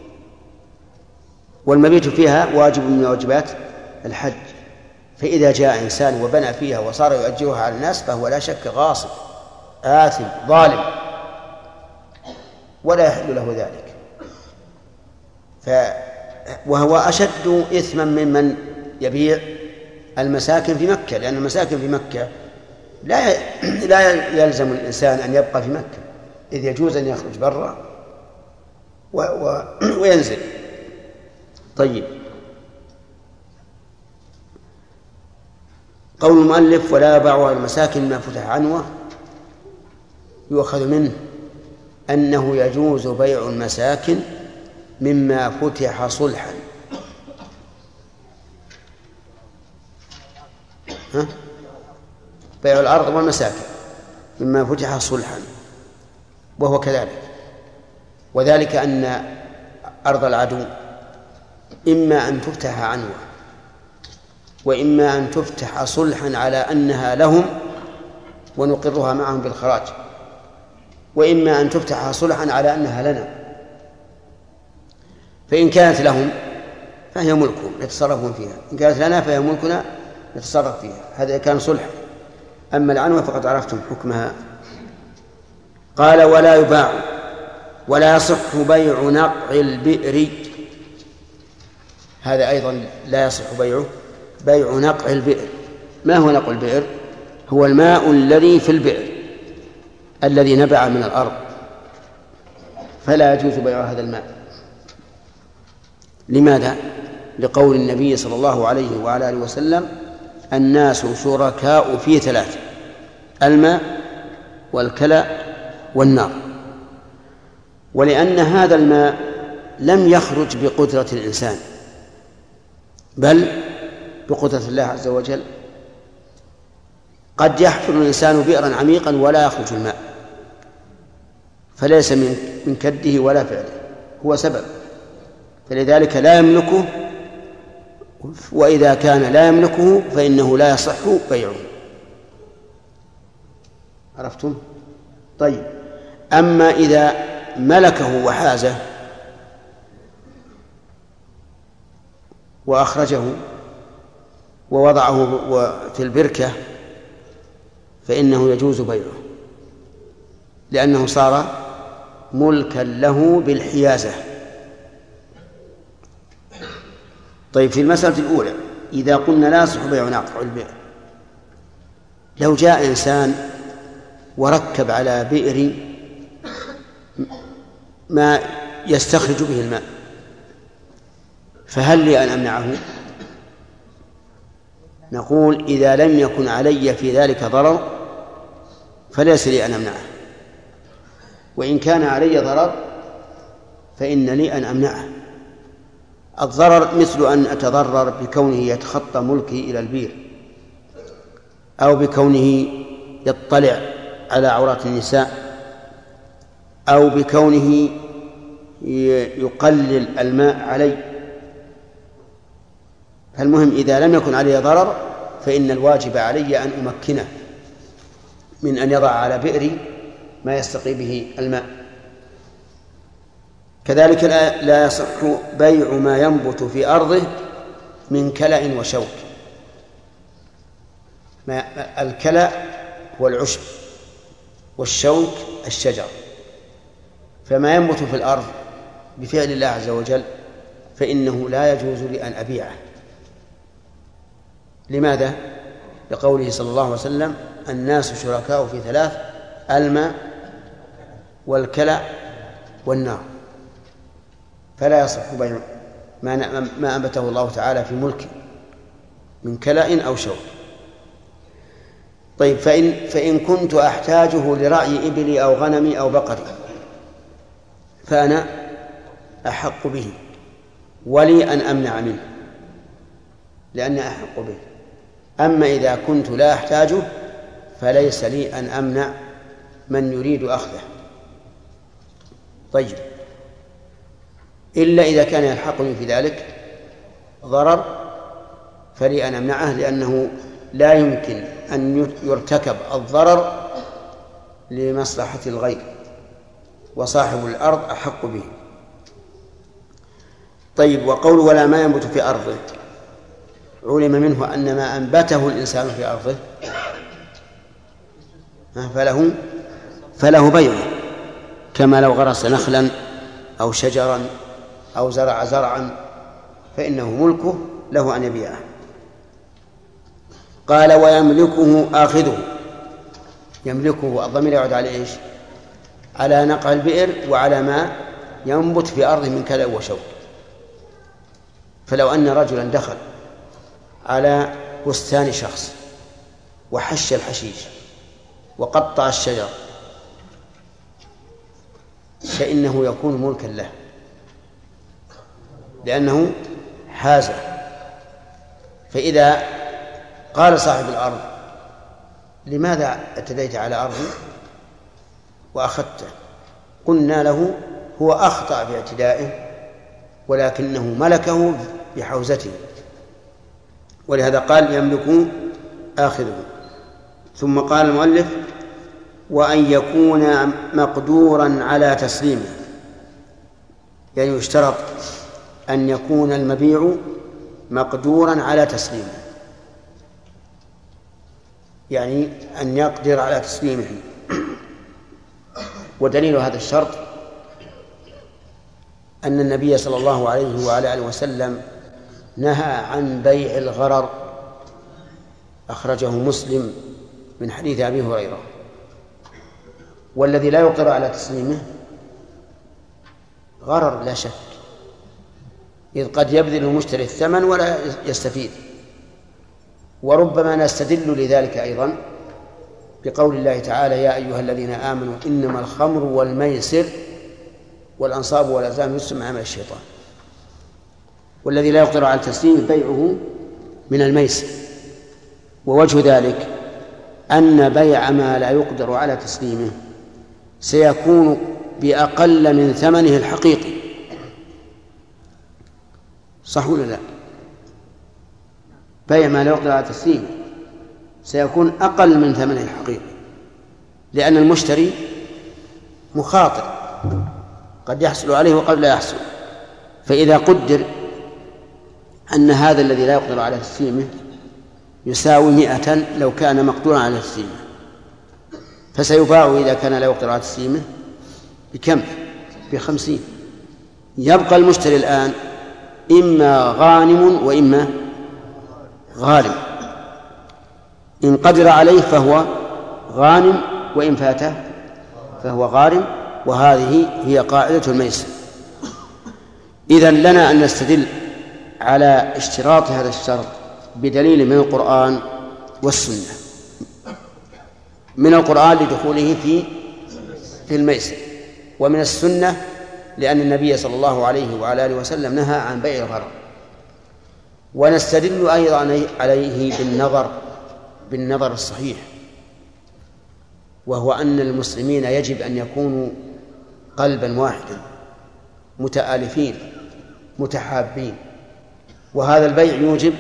S2: والمبيت فيها واجب من واجبات الحج، فإذا جاء إنسان وبنى فيها وصار يؤجرها على الناس فهو لا شك غاصب آثم ظالم، ولا يحل له ذلك. وهو أشد إثما ممن يبيع المساكن في مكة، لأن المساكن في مكة لا يلزم الإنسان أن يبقى في مكة، إذ يجوز أن يخرج برا وينزل. طيب، قول المؤلف ولا يباع المساكن ما فتح عنوة يؤخذ منه أنه يجوز بيع المساكن مما فتح صلحا. بيع الأرض والمساكن مما فتح صلحا، وهو كذلك. وذلك أن أرض العدو إما أن تفتح عنوة وإما أن تفتح صلحا على أنها لهم ونقرها معهم بالخراج، وإما أن تفتح صلحا على أنها لنا. فإن كانت لهم فهي ملكهم يتصرفون فيها، إن كانت لنا فهي ملكنا نتصرف فيها. هذا كان صلح. أما العنوة فقد عرفتم حكمها. قال ولا يباع ولا يصح بيع نقع البئر. هذا أيضا لا يصح بيعه، بيع نقع البئر. ما هو نقع البئر؟ هو الماء الذي في البئر الذي نبع من الأرض، فلا يجوز بيع هذا الماء. لماذا؟ لقول النبي صلى الله عليه وعلى آله وسلم الناس شركاء في ثلاث: الماء والكلى والنار. ولأن هذا الماء لم يخرج بقدرة الإنسان بل بقدرة الله عز وجل. قد يحفر الإنسان بئرا عميقا ولا يخرج الماء، فليس من كده ولا فعله، هو سبب، فلذلك لا يملكه. وإذا كان لا يملكه فإنه لا يصح بيعه. عرفتم؟ طيب، أما إذا ملكه وحازه وأخرجه ووضعه في البركة فإنه يجوز بيعه لأنه صار ملكا له بالحيازة. طيب في المسألة الأولى إذا قلنا لا يصح بيع ناقع البئر، لو جاء إنسان وركب على بئر ما يستخرج به الماء، فهل لي أن أمنعه؟ نقول إذا لم يكن علي في ذلك ضرر فليس لي أن أمنعه، وإن كان علي ضرر فإن لي أن أمنعه. الضرر مثل أن أتضرر بكونه يتخطى ملكي إلى البير، أو بكونه يطلع على عورات النساء، أو بكونه يقلل الماء علي. فالمهم إذا لم يكن علي ضرر فإن الواجب علي أن أمكنه من أن يضع على بئري ما يستقي به الماء. كذلك لا يصح بيع ما ينبت في أرضه من كلأ وشوك. الكلأ هو العشب والشوك الشجر، فما ينبت في الأرض بفعل الله عز وجل فإنه لا يجوز لي أن أبيعه. لماذا؟ لقوله صلى الله عليه وسلم الناس شركاء في ثلاث: الماء والكلأ والنار. فلا يصح بيع ما أنبته الله تعالى في ملكه من كلأ أو شوك. طيب فإن كنت أحتاجه لرعي إبلي أو غنمي أو بقري فأنا أحق به ولي أن أمنع منه لأني أحق به. أما إذا كنت لا أحتاجه فليس لي أن أمنع من يريد أخذه. طيب إلا إذا كان يلحقني في ذلك ضرر فلي أن أمنعه، لأنه لا يمكن أن يرتكب الضرر لمصلحة الغير، وصاحب الأرض أحق به. طيب وقول ولا ما ينبت في أرضه، علم منه أن ما أنبته الإنسان في أرضه فله بيعه، كما لو غرس نخلا أو شجرا أو زرع زرعا فإنه ملكه له أن يبيعه. قال ويملكه آخذه. يملكه الضمير يعود على إيش؟ على نقع البئر وعلى ما ينبت في أرضه من كلأ وشوك. فلو أن رجلا دخل على بستان شخص وحش الحشيش وقطع الشجر فإنه يكون ملكا له لأنه حازه. فإذا قال صاحب الأرض لماذا اعتديت على أرضي وأخذته، قلنا له هو أخطأ في اعتدائه ولكنه ملكه بحوزته، ولهذا قال يملك آخذه. ثم قال المؤلف وأن يكون مقدورا على تسليمه، يعني يشترط أن يكون المبيع مقدورا على تسليمه، يعني أن يقدر على تسليمه. ودليل هذا الشرط أن النبي صلى الله عليه وعلى آله وسلم نهى عن بيع الغرر، أخرجه مسلم من حديث أبي هريرة. والذي لا يقدر على تسليمه غرر لا شك، إذ قد يبذل المشتري الثمن ولا يستفيد. وربما نستدل لذلك أيضا بقول الله تعالى يا أيها الذين آمنوا إنما الخمر والميسر والأنصاب والأزلام رجس من عمل الشيطان. والذي لا يقدر على التسليم بيعه من الميسر. ووجه ذلك أن بيع ما لا يقدر على تسليمه سيكون بأقل من ثمنه الحقيقي، صح ولا لا؟ بيع ما لا يقدر على تسليمه سيكون أقل من ثمنه الحقيقي، لأن المشتري مخاطر، قد يحصل عليه وقد لا يحصل. فإذا قدر أن هذا الذي لا يقدر على تسليمه يساوي 100 لو كان مقدورا على تسليمه، فسيباع إذا كان لا يقدر على تسليمه بكم؟ ب50. يبقى المشتري الآن إما غانم وإما غارم. إن قدر عليه فهو غانم، وإن فاته فهو غارم. وهذه هي قاعدة الميسر. إذن لنا أن نستدل على اشتراط هذا الشرط بدليل من القرآن والسنة. من القرآن لدخوله في الميسر، ومن السنة لأن النبي صلى الله عليه وعلى آله وسلم نهى عن بيع الغرر. ونستدل أيضا عليه بالنظر الصحيح، وهو أن المسلمين يجب أن يكونوا قلبا واحدا متآلفين متحابين، وهذا البيع يوجب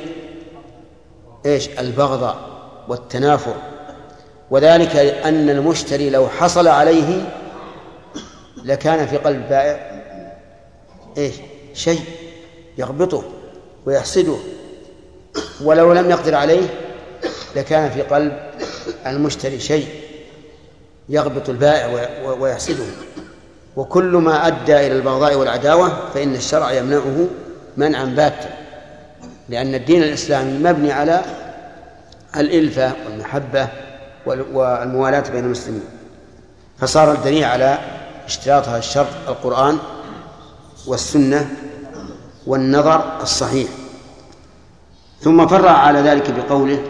S2: البغضاء والتنافر. وذلك أن المشتري لو حصل عليه لكان في قلب البائع شيء يغبطه ويحسده، ولو لم يقدر عليه لكان في قلب المشتري شيء يغبط البائع ويحسده. وكل ما أدى إلى البغضاء والعداوة فإن الشرع يمنعه منعا باتا، لأن الدين الإسلامي مبني على الإلفة والمحبة والموالاة بين المسلمين. فصار الدليل على اشتراط هذا الشرط القرآن والسنة والنظر الصحيح. ثم فرع على ذلك بقوله: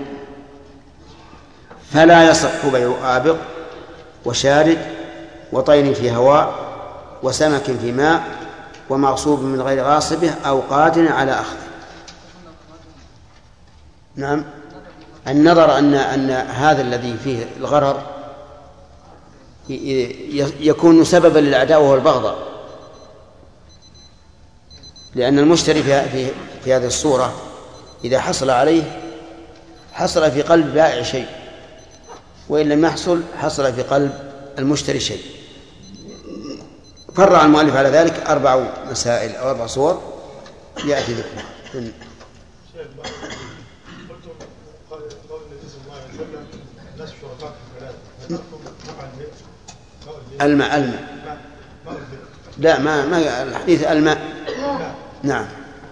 S2: فلا يصح بيع آبق وشارد وطير في هواء وسمك في ماء ومغصوب من غير غاصبه أو قادر على أخذه. نعم، النظر أن هذا الذي فيه الغرر يكون سببا للعداوة والبغضاء، لأن المشتري في هذه الصورة إذا حصل عليه حصل في قلب بائع شيء، وإن لم يحصل حصل في قلب المشتري شيء. فرع المؤلف على ذلك 4 مسائل أو 4 صور يأتي ذكرها. الماء لا ما الحديث الماء. نعم،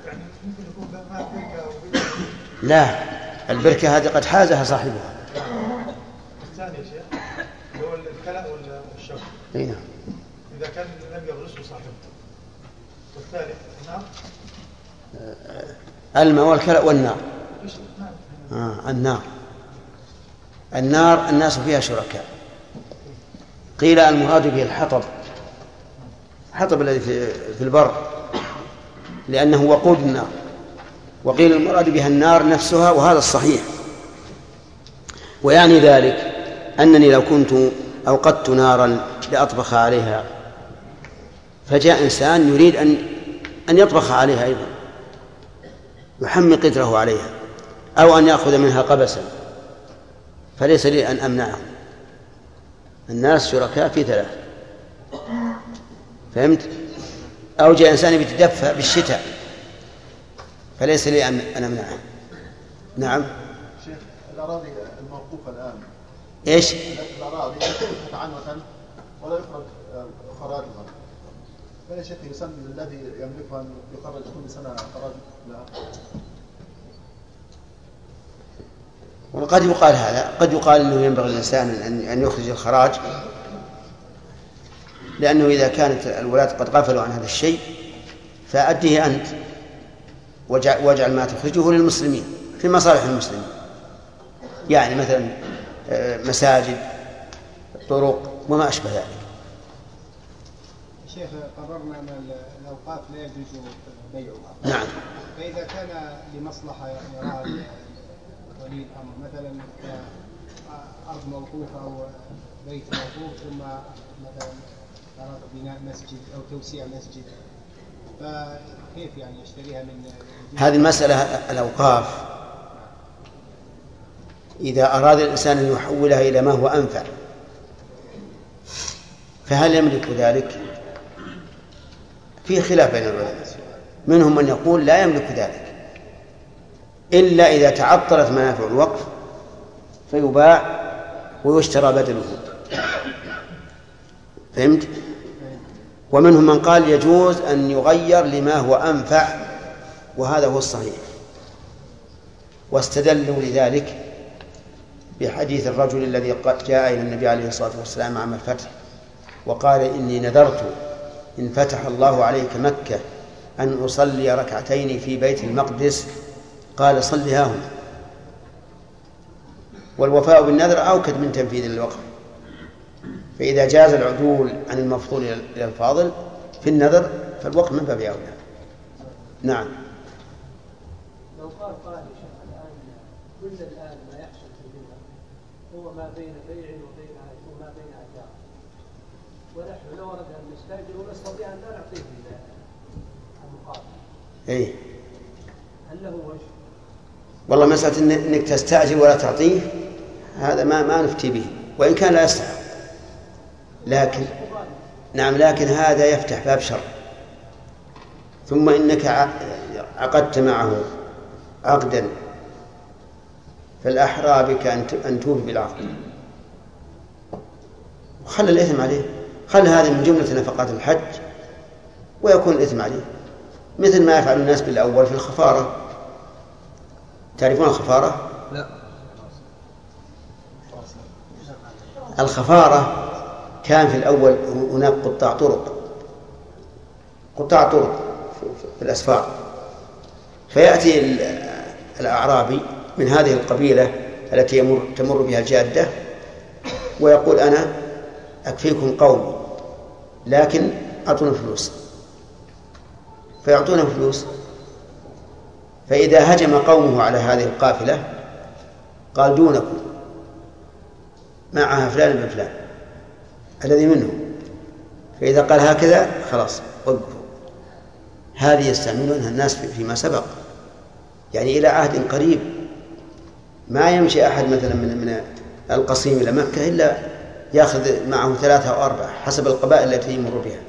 S2: لا، البركة هذه قد حازها صاحبها.
S6: الثاني يا شيخ هو الكلى والشرب.
S2: نعم،
S6: إذا كان لم يغرسه صاحبه. والثالث
S2: الماء والكلى والنار. النار الناس فيها شركاء. قيل المراد به الحطب الذي في البر لأنه وقود النار، وقيل المراد بها النار نفسها، وهذا الصحيح. ويعني ذلك أنني لو كنت أوقدت نارا لأطبخ عليها، فجاء إنسان يريد أن يطبخ عليها أيضا، يحمي قدره عليها، أو أن يأخذ منها قبسا، فليس لي أن أمنعه. الناس شركاء في 3. فهمت؟ أو جاء إنسان يتدفى بالشتاء، فليس لي أن أمنعه. نعم
S11: شيخ، الأراضي الموقوفة الآن
S2: إيش؟
S11: الأراضي تكون عنوة ولا يخرج خراجها، فلا شك يسمى الذي يملكها يخرج كل سنة خراج لها.
S2: وقد يقال هذا، قد يقال أنه ينبغي الإنسان أن يخرج الخراج، لأنه إذا كانت الولاة قد غفلوا عن هذا الشيء فأديه أنت، واجعل ما تخرجه للمسلمين في مصالح المسلمين، يعني مثلا مساجد، طرق، وما أشبه ذلك.
S12: شيخ، قررنا أن الأوقاف لا يجوز بيعها.
S2: نعم.
S12: فإذا كان لمصلحة يراها ولي الأمر، مثلا أرض موقوفة أو بيت موقوف، ثم مثلا أراد بناء مسجد أو توسيع مسجد، فكيف يعني يشتريها من
S2: هذه المسألة؟ الأوقاف إذا أراد الإنسان أن يحولها إلى ما هو أنفع، فهل يملك ذلك؟ في خلاف بين العلماء، منهم من يقول لا يملك ذلك إلا إذا تعطلت منافع الوقف فيباع ويشترى بدله، فهمت؟ ومنهم من قال يجوز أن يغير لما هو أنفع، وهذا هو الصحيح. واستدلوا لذلك بحديث الرجل الذي جاء إلى النبي عليه الصلاة والسلام عام الفتح وقال إني نذرت إن فتح الله عليك مكة أن أصلي ركعتين في بيت المقدس. قال صلها هنا. والوفاء بالنذر أوكد من تنفيذ الوقف، فإذا جاز العدول عن المفضول إلى الفاضل في النذر فالوقف من باب أولى. نعم.
S9: لو قال قائل الآن كل الآن ما يحصل في البناء هو ما بين بيع وما بين أجار، ونحن لو أردنا أن نستأجر ونستطيع أن لا نعطيه المقابل.
S2: إيه.
S9: هل له وجه؟
S2: والله مسألة إنك تستأجر ولا تعطيه هذا ما نفتي به، وإن كان لا يستحق، لكن نعم، لكن هذا يفتح باب شر. ثم إنك عقدت معه عقدا، فالأحرى بك أن توفي بالعقد، وخلى الإثم عليه. خلى هذا من جملة نفقات الحج ويكون الإثم عليه، مثل ما يفعل الناس بالأول في الخفارة. تعرفون الخفارة؟
S9: لا.
S2: الخفارة كان في الأول هناك قطاع طرق في الأسفار، فيأتي الأعرابي من هذه القبيلة التي تمر بها الجادة ويقول أنا أكفيكم قومي لكن أعطونا فلوس، فيعطونه فلوس. فإذا هجم قومه على هذه القافلة قال دونكم معها فلان بن فلان الذي منهم، فإذا قال هكذا خلاص وقفوا. هذه يستعملونها الناس فيما سبق، يعني إلى عهد قريب ما يمشي أحد مثلا من القصيم إلى مكة إلا يأخذ معه 3 أو 4 حسب القبائل التي يمر بها.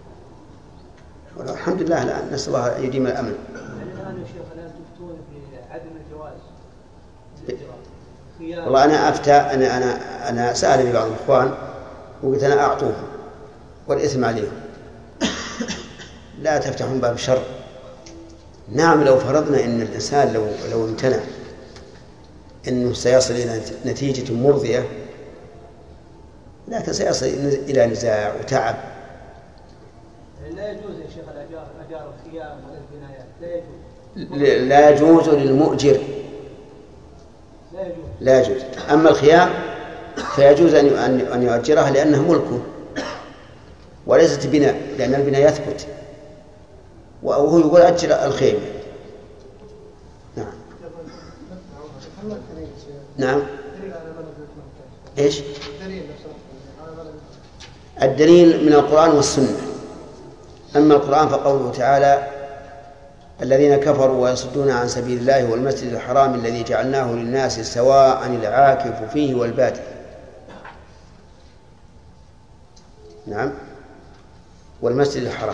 S2: والحمد لله الآن نسأل الله يديم الأمن.
S9: الآن يا شيخ الآن تفتون بعدم الجواز.
S2: والله أنا أفتى أنا سألني بعض الإخوان وقلت أنا أعطوهم والإثم عليهم، لا تفتحون باب الشر. نعم، لو فرضنا أن الإنسان لو امتنع أنه سيصل إلى نتيجة مرضية، لكن سيصل إلى نزاع وتعب.
S9: لا يجوز يا شيخ الأجار الخيام والبنايات،
S2: لا يجوز للمؤجر، لا يجوز. أما الخيام فيجوز أن يؤجرها لأنها ملكه وليست بناء، لأن البناء يثبت، وهو يقول أجر الخيمة. نعم. نعم. إيش؟ الدليل من القرآن والسنة. أما القرآن فقوله تعالى الذين كفروا ويصدون عن سبيل الله والمسجد الحرام الذي جعلناه للناس سواء العاكف فيه والبادي. نعم، والمسجد الحرام.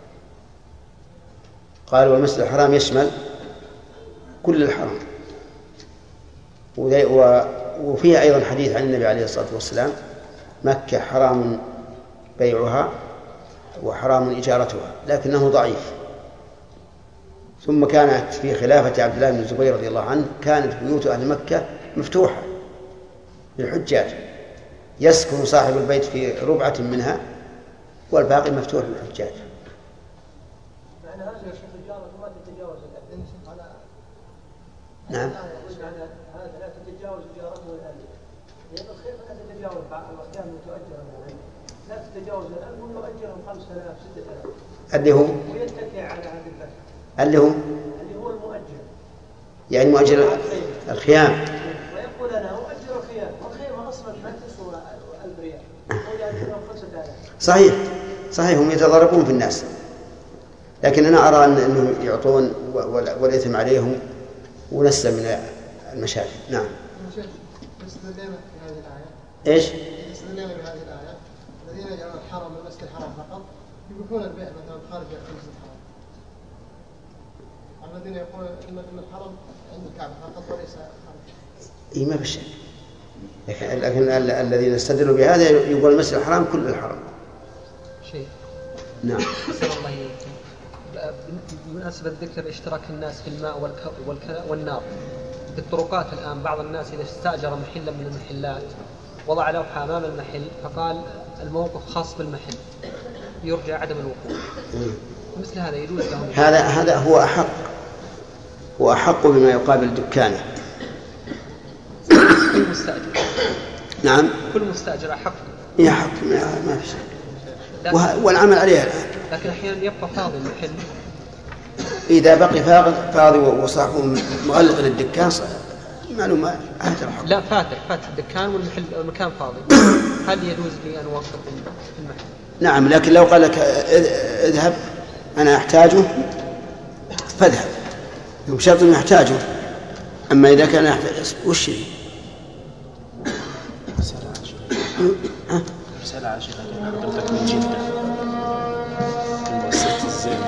S2: قال والمسجد الحرام يشمل كل الحرام. وفيها أيضا حديث عن النبي عليه الصلاة والسلام مكة حرام بيعها وحرام إجارتها، لكنه ضعيف. ثم كانت في خلافة عبد الله بن الزبير رضي الله عنه كانت بيوت أهل مكة مفتوحة للحجاج، يسكن صاحب البيت في ربعة منها والباقي مفتوح للحجاج.
S9: معنى هذا يا شيخ الإجارة ما تتجاوز الأهل.
S2: نعم.
S9: هذا لا تتجاوز إجارته الأهل، لأن الخير لا تتجاوز بعض الأحكام المتؤجرة من لا تتجاوز الأهل ويؤجرهم 5000 6000
S2: اللي هو
S9: ويتكئ على هذه الفتح
S2: اللي هو
S9: المؤجر،
S2: يعني مؤجر الخيام.
S9: ويقول أنا أؤجر الخيام، والخيمة أصلا ما تسوى 1000 ريال ويأجرهم 5000.
S2: صحيح هم يتضاربون في الناس، لكن أنا أرى أنهم يعطون والإثم عليهم ونسلم من المشاكل. نعم.
S6: استدلنا بهذه الآية.
S2: إيش؟
S6: استدلنا بهذه الآية الذين يجعلون الحرم والمسجد الحرام فقط يبيحون البيع مثلا خارج المسجد الحرام. الذين يقولون إن الحرم عند الكعبة فقط وليس خارج.
S2: ما بشيء. لكن الذين استدلوا بهذا يقول المسجد الحرام كل الحرم.
S9: شيء.
S2: نعم.
S9: أسأل الله إليكم. بمناسبة ذكر اشتراك الناس في الماء والنار في الطرقات الآن، بعض الناس إذا استأجر محلا من المحلات وضع لوحة أمام المحل فقال الموقف خاص بالمحل يرجى عدم الوقوف، مثل هذا يجوز لهم؟
S2: هذا هو أحق بما يقابل دكانه.
S9: كل مستأجر.
S2: نعم.
S9: كل مستأجر أحق.
S2: يحق ما في شيء. والعمل عليها الآن.
S9: لكن أحيانا يبقى فاضي المحل.
S2: إذا بقي فاضي وصاحبه مغلق للدكان معلومة عهد الحق.
S9: لا فات الدكان والمكان فاضي. هل يجوز لي أن أوقف المحل؟
S2: نعم، لكن لو قال لك اذهب أنا أحتاجه فاذهب، يوم شرط أنه يحتاجه. أما إذا كان يحتاج وش
S13: رسالة عاشقة حضرتك من جدة مؤسسة الزين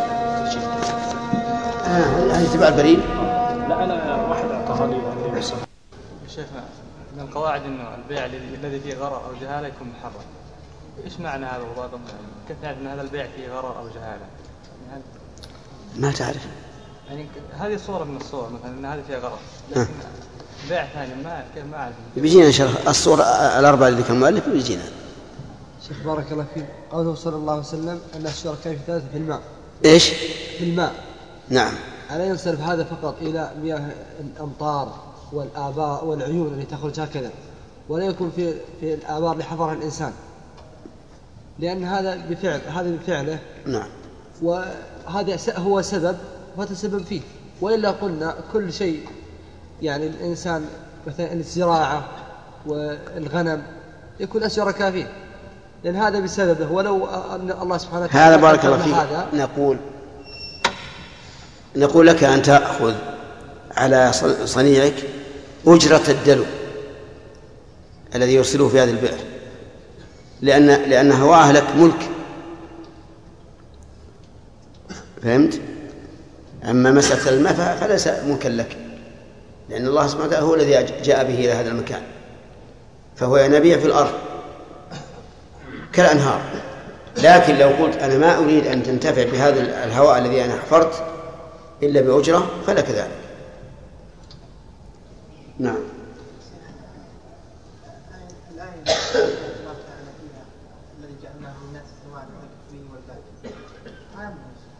S2: هذه تبع البريد؟
S13: لا أنا واحد أعطاها لي
S14: شيخنا من القواعد أنه البيع الذي فيه غرر أو جهالة يكون محرم. إيش معنى هذا بالضبط؟ كيف نعرف أن هذا البيع فيه غرر أو جهالة؟ يعني
S2: ما تعرف.
S14: يعني هذه صورة من الصور مثلا أن هذه فيها غرر، لكن بيع ثاني ما أعرف.
S2: بيجينا إن شاء الله الصورة الأربعة اللي ذكر المؤلف بيجينا.
S15: شيخ بارك الله فيك، قوله صلى الله عليه وسلم أن الشركاء في ثلاثة في الماء.
S2: إيش؟
S15: في الماء.
S2: نعم.
S15: ألا ينصرف هذا فقط إلى مياه الأمطار والآبار والعيون التي تخرج هكذا، ولا يكون في الآبار لحضرها الإنسان، لأن هذا بفعله.
S2: نعم.
S15: وهذا هو سبب وهذا سبب فيه، وإلا قلنا كل شيء يعني الإنسان مثلا الزراعة والغنم يكون شركاء فيه، لأن هذا بسببه. ولو أن الله سبحانه وتعالى
S2: هذا بارك الله فيك نقول لك أن تأخذ على صنيعك أجرة الدلو الذي يرسله في هذه البئر، لأن هواه لك ملك، فهمت؟ أما مسألة الماء فليس ملكا لك، لأن الله سبحانه وتعالى هو الذي جاء به إلى هذا المكان، فهو ينابيع في الأرض كالأنهار. لكن لو قلت أنا ما أريد أن تنتفع بهذا الهواء الذي أنا حفرت إلا بأجرة فلا كذلك. نعم.
S16: الذي جعلناه للناس سواء الكفري والباكر عام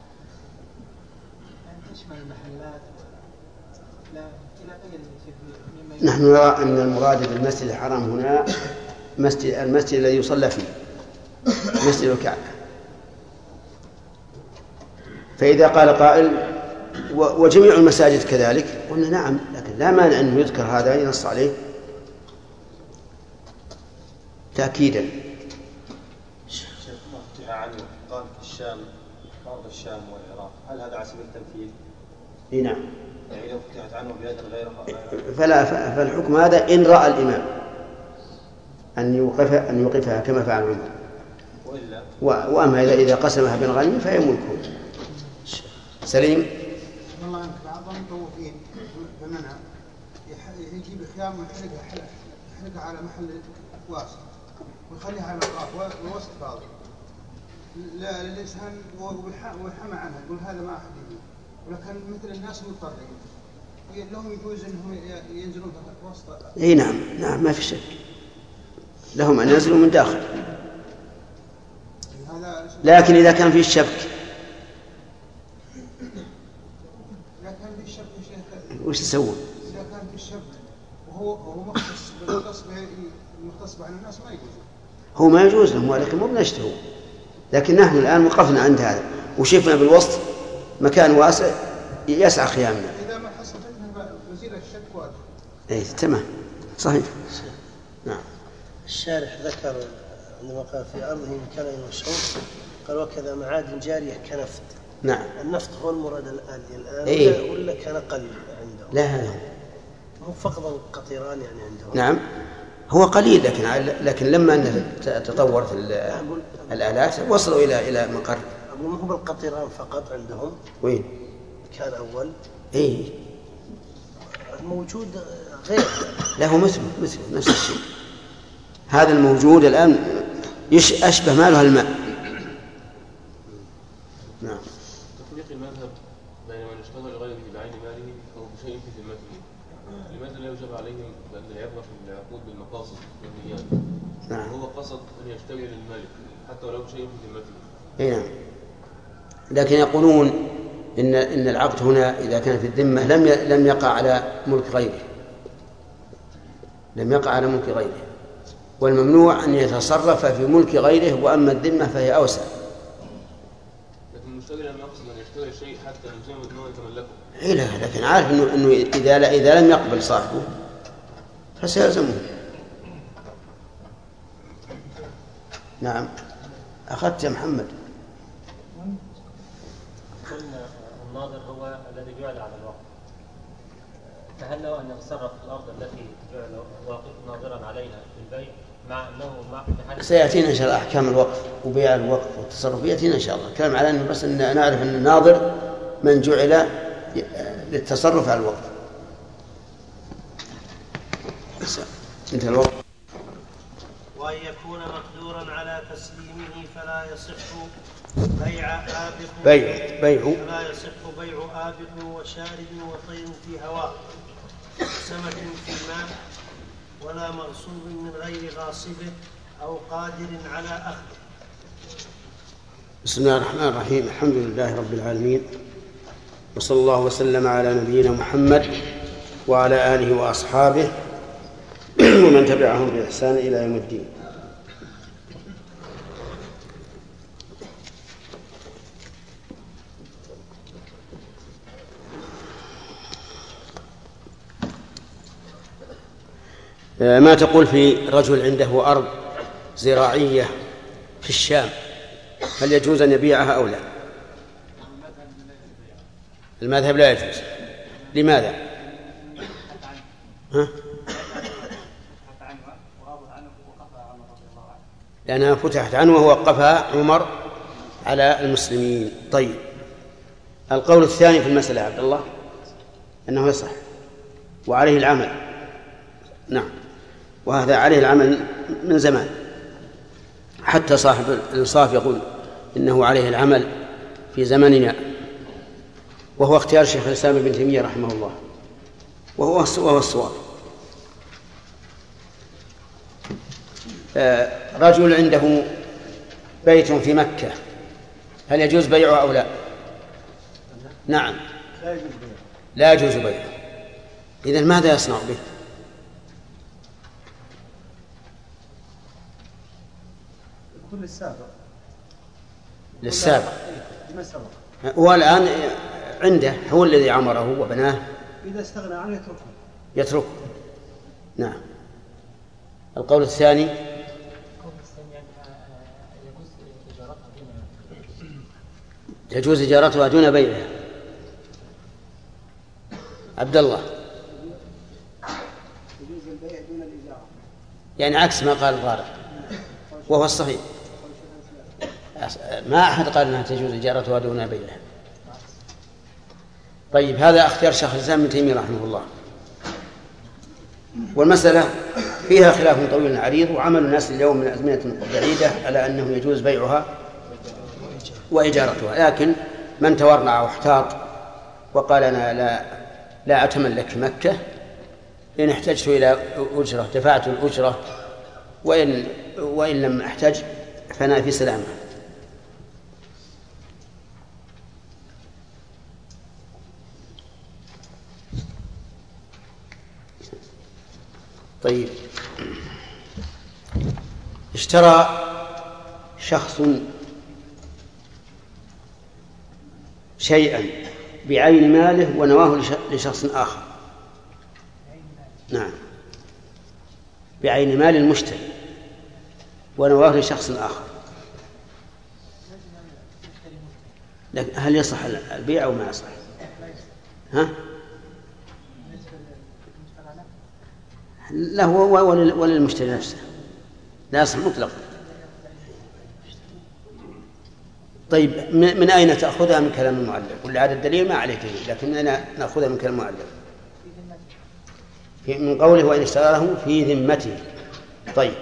S16: يعني تشمل المحلات لا إلى غير شيء.
S2: نحن نرى أن المراد بالمسجد الحرام هنا المسجد الذي يصلى فيه، مسجد الكعبة. فإذا قال قائل وجميع المساجد كذلك قلنا نعم، لكن لا مانع أنه يذكر هذا ينص عليه تأكيدا.
S5: فتح عنه قال في الشام أرض الشام والعراق، هل هذا على سبيل التمثيل؟
S2: إيه نعم.
S5: يعني لو فتحت عنه بلاد غيرها
S2: فالحكم هذا إن رأى الإمام أن يوقفها كما فعل عمر، وأما إذا قسمها بالغنم فهي ملكه. سليم.
S12: والله أنك بعضهم مطوفين بمنع يجيب خيام ويحرقها على محل واسع ويخليها على الأطراف والوسط فاضي. لا للإنسان ويحمى عنها يقول هذا ما أحد يجيب، ولكن مثل الناس مضطرين لهم يجوز أنهم ينزلون في وسط.
S2: إيه نعم ما في شك، لهم أن ينزلوا من داخل. لكن إذا كان فيه الشبك وش تسوي؟
S12: إذا كان في الشبك وهو مختص عن الناس ما يجوز.
S2: هو ما يجوز لهم، ولكن مو بنشته. لكن نحن الآن وقفنا عند هذا وشفنا بالوسط مكان واسع يسعى خيامنا.
S12: إذا ما حصل وزير الشك واجب.
S2: إيه تمام صحيح. نعم.
S7: الشارح ذكر عندما قال في أرضه مكان مشهور قال وكذا معادن جارية كنفط.
S2: نعم.
S7: النفط هو المراد الآن
S2: إيه؟
S7: ولا كان قليل عندهم؟
S2: لا هذا
S7: هو فقط قطيران يعني عندهم.
S2: نعم هو قليل، لكن لما تطورت الآلات وصلوا إلى مقر.
S7: أقول هو بالقطيران فقط عندهم.
S2: وين؟
S7: كان أول.
S2: إيه.
S7: الموجود غير.
S2: له مثل نفس الشيء. هذا الموجود الآن أشبه ماله الماء،
S10: تفريق المذهب بين من اشتغل غيره بعين ماله أو بشيء في ذمته، لماذا لا يجب عليهم بأن العبرة في العقود بالمقاصد والنيات؟
S2: نعم.
S10: هو قصد أن يشتغل المالك حتى ولو بشيء في ذمته.
S2: نعم. لكن يقولون إن العقد هنا إذا كان في الذمة لم يقع على ملك غيره، لم يقع على ملك غيره، والممنوع أن يتصرف في ملك غيره، وأما الذمة فهي أوسع.
S10: لكن المشتغل لم يقصد أن يشتغل شيء حتى يلزمه أنه يتملكه.
S2: إيه لا، لكن عارف إنه إذا لم يقبل صاحبه فسيلزمه. نعم. أخذت يا محمد.
S8: قلنا الناظر هو الذي جعل على الوقف، فهل له أن يتصرف في الأرض التي جعل الواقف ناظرا عليها في البيع مع أنه
S2: سيأتينا إن شاء الله أحكام الوقف وبيع الوقف والتصرف، يأتينا إن شاء الله كلام على أنه بس أن نعرف أن الناظر من جعل للتصرف على الوقف. انتهى الوقت.
S7: وأن يكون مقدورا على تسليمه فلا يصح بيع فلا يصح بيع آبق وشارد وطير في هواء سمك في الماء ولا مغصوب من غير غاصبه أو قادر على أخذه.
S2: بسم الله الرحمن الرحيم. الحمد لله رب العالمين، وصلى الله وسلم على نبينا محمد وعلى آله وأصحابه ومن تبعهم بإحسان إلى يوم الدين. ما تقول في رجل عنده أرض زراعية في الشام، هل يجوز أن يبيعها أو لا؟ المذهب لا يجوز. لماذا؟ لأنها فتحت عنه ووقفها عمر على المسلمين. طيب، القول الثاني في المسألة عبد الله أنه يصح وعليه العمل. نعم، وهذا عليه العمل من زمان، حتى صاحب الإنصاف يقول إنه عليه العمل في زمننا، وهو اختيار شيخ الإسلام ابن تيمية رحمه الله، وهو الصواب. رجل عنده بيت في مكة، هل يجوز بيعه أو لا؟ نعم، لا يجوز بيعه. إذن ماذا يصنع به؟ للسابق. هو الآن عنده، هو الذي عمره وبناه،
S6: إذا استغنى عنه
S2: يتركه. نعم. القول الثاني يجوز إجارتها دون بيعها. عبد الله،
S6: يجوز البيع دون الإجارة،
S2: يعني عكس ما قال الغارب، وهو الصحيح. ما أحد قال أنها تجوز إجارتها دون بيعها. طيب، هذا اختيار شيخ الإسلام ابن تيمية رحمه الله، والمسألة فيها خلاف طويل عريض، وعمل الناس اليوم من أزمنة بعيدة على أنه يجوز بيعها وإجارتها. لكن من تورع واحتاط وقال أنا لا أتملك في مكة، إن احتجت إلى أجرة دفعت الأجرة، وإن لم أحتج فأنا في سلامة. طيب، اشترى شخص شيئا بعين ماله ونواه لشخص آخر. نعم، بعين مال المشتري ونواه لشخص آخر، لكن هل يصح البيع أو ما يصح؟ ها؟ لا، هو وللمشتري نفسه لا يصح مطلقا. طيب، من أين تأخذها؟ من كلام المؤلف، ولا هذا الدليل ما عليه دليل، لكننا نأخذها من كلام المؤلف من قوله وإن اشترى له في ذمته. طيب،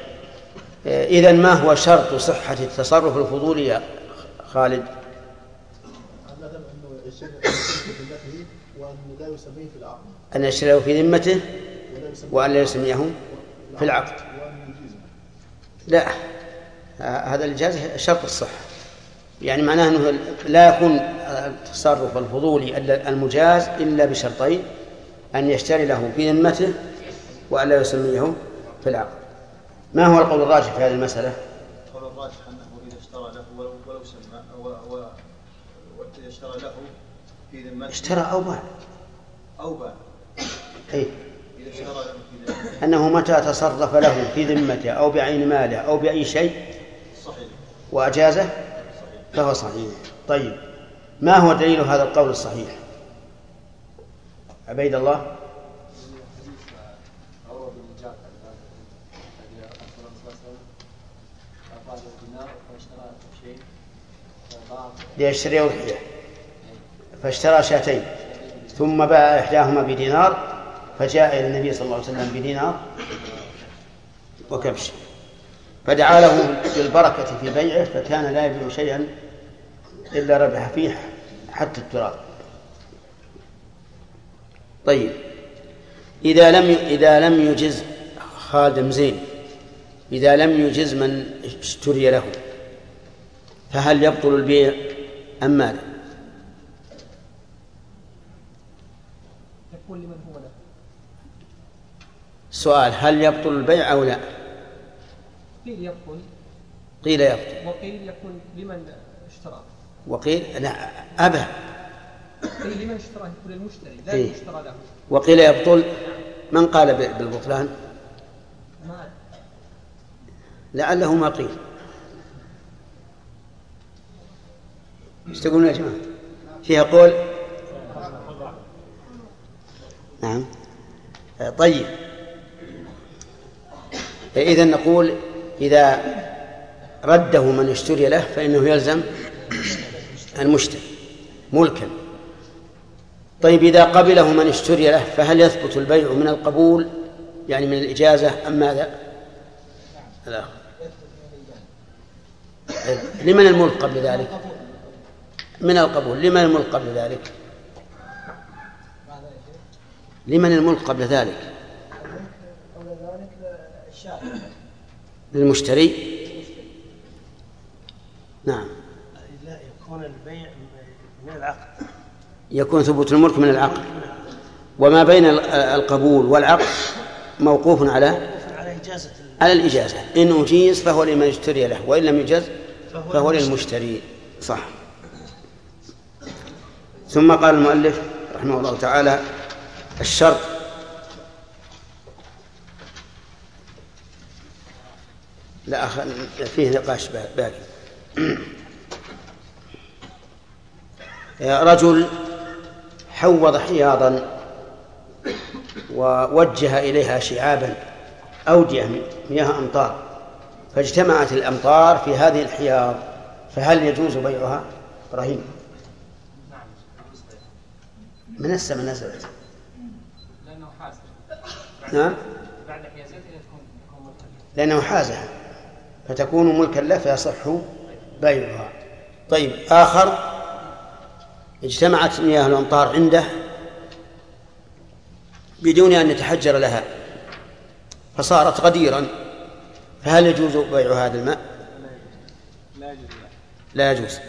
S2: إذن ما هو شرط صحة التصرف الفضولي يا خالد؟
S11: مثلا انه يشتري في ذمته وان لا يسميه في العقد.
S2: ان يشتريه في ذمته وان لا يسميه في العقد. لا، هذا الإجازة شرط الصحة، يعني معناه أنه لا يكون التصرف الفضولي المجاز إلا بشرطين: أن يشتري له في ذمته وأن لا يسميه في العقد. ما هو القول الراجح في هذه المسألة؟
S5: القول الراجح أنه إذا اشترى له ولو سمى وإذا اشترى له في ذمته
S2: اشترى أو باع
S5: إذا اشترى له في ذمته
S2: أنه متى تصرف له في ذمته أو بعين ماله أو بأي شيء
S5: صحيح
S2: وأجازه فهو صحيح. طيب، ما هو دليل هذا القول الصحيح؟ عبيد الله. ليشتري أضحية فاشترى شاتين ثم باع إحداهما بدينار، فجاء إلى النبي صلى الله عليه وسلم بدينار وكبش، فدعا له بالبركة في بيعه، فكان لا يبيع شيئا إلا ربح فيه حتى التراب. طيب، إذا لم يجز خادم زين، إذا لم يجز من اشتري له، فهل يبطل البيع أم ماذا؟
S9: يقول لمن هو له.
S2: السؤال: هل يبطل البيع أو لا؟
S9: قيل يبطل وقيل يكون لمن اشترى،
S2: وقيل لا أبى،
S9: قيل لمن اشترى يكون المشتري لا يشترى له،
S2: وقيل يبطل. من قال بالبطلان؟ لعله ما قيل. ايش تقولون يا جماعة؟ فيها قول؟ نعم. طيب، إذن نقول إذا رده من اشتري له فإنه يلزم المشتري ملكا. طيب، إذا قبله من اشتري له فهل يثبت البيع من القبول، يعني من الإجازة، أم ماذا؟ لا. لمن الملك قبل ذلك؟ من القبول. لمن الملك قبل ذلك؟ لمن الملك قبل ذلك؟ للمشتري. نعم.
S3: لا، يكون البيع من العقد،
S2: يكون ثبوت الملك من العقد، وما بين القبول والعقد موقوف على الإجازة. إن أجيز فهو لمن اشتري له، وإن لم يجز فهو للمشتري. صح. ثم قال المؤلف رحمه الله تعالى: الشرط لا فيه نقاش باقي. رجل حوض حياضا ووجه إليها شعابا أودية مياه أمطار، فاجتمعت الأمطار في هذه الحياض، فهل يجوز بيعها؟ إبراهيم. من السماء نزلت.
S14: لأنه حازة.
S2: نعم.
S14: بعد حيازته يكون ملكا.
S2: لأنه حازها فتكون ملكا له فيصح بيعها. طيب، آخر اجتمعت مياه الأمطار عنده بدون أن يتحجر لها فصارت غديرا، فهل يجوز بيع هذا الماء؟ لا يجوز.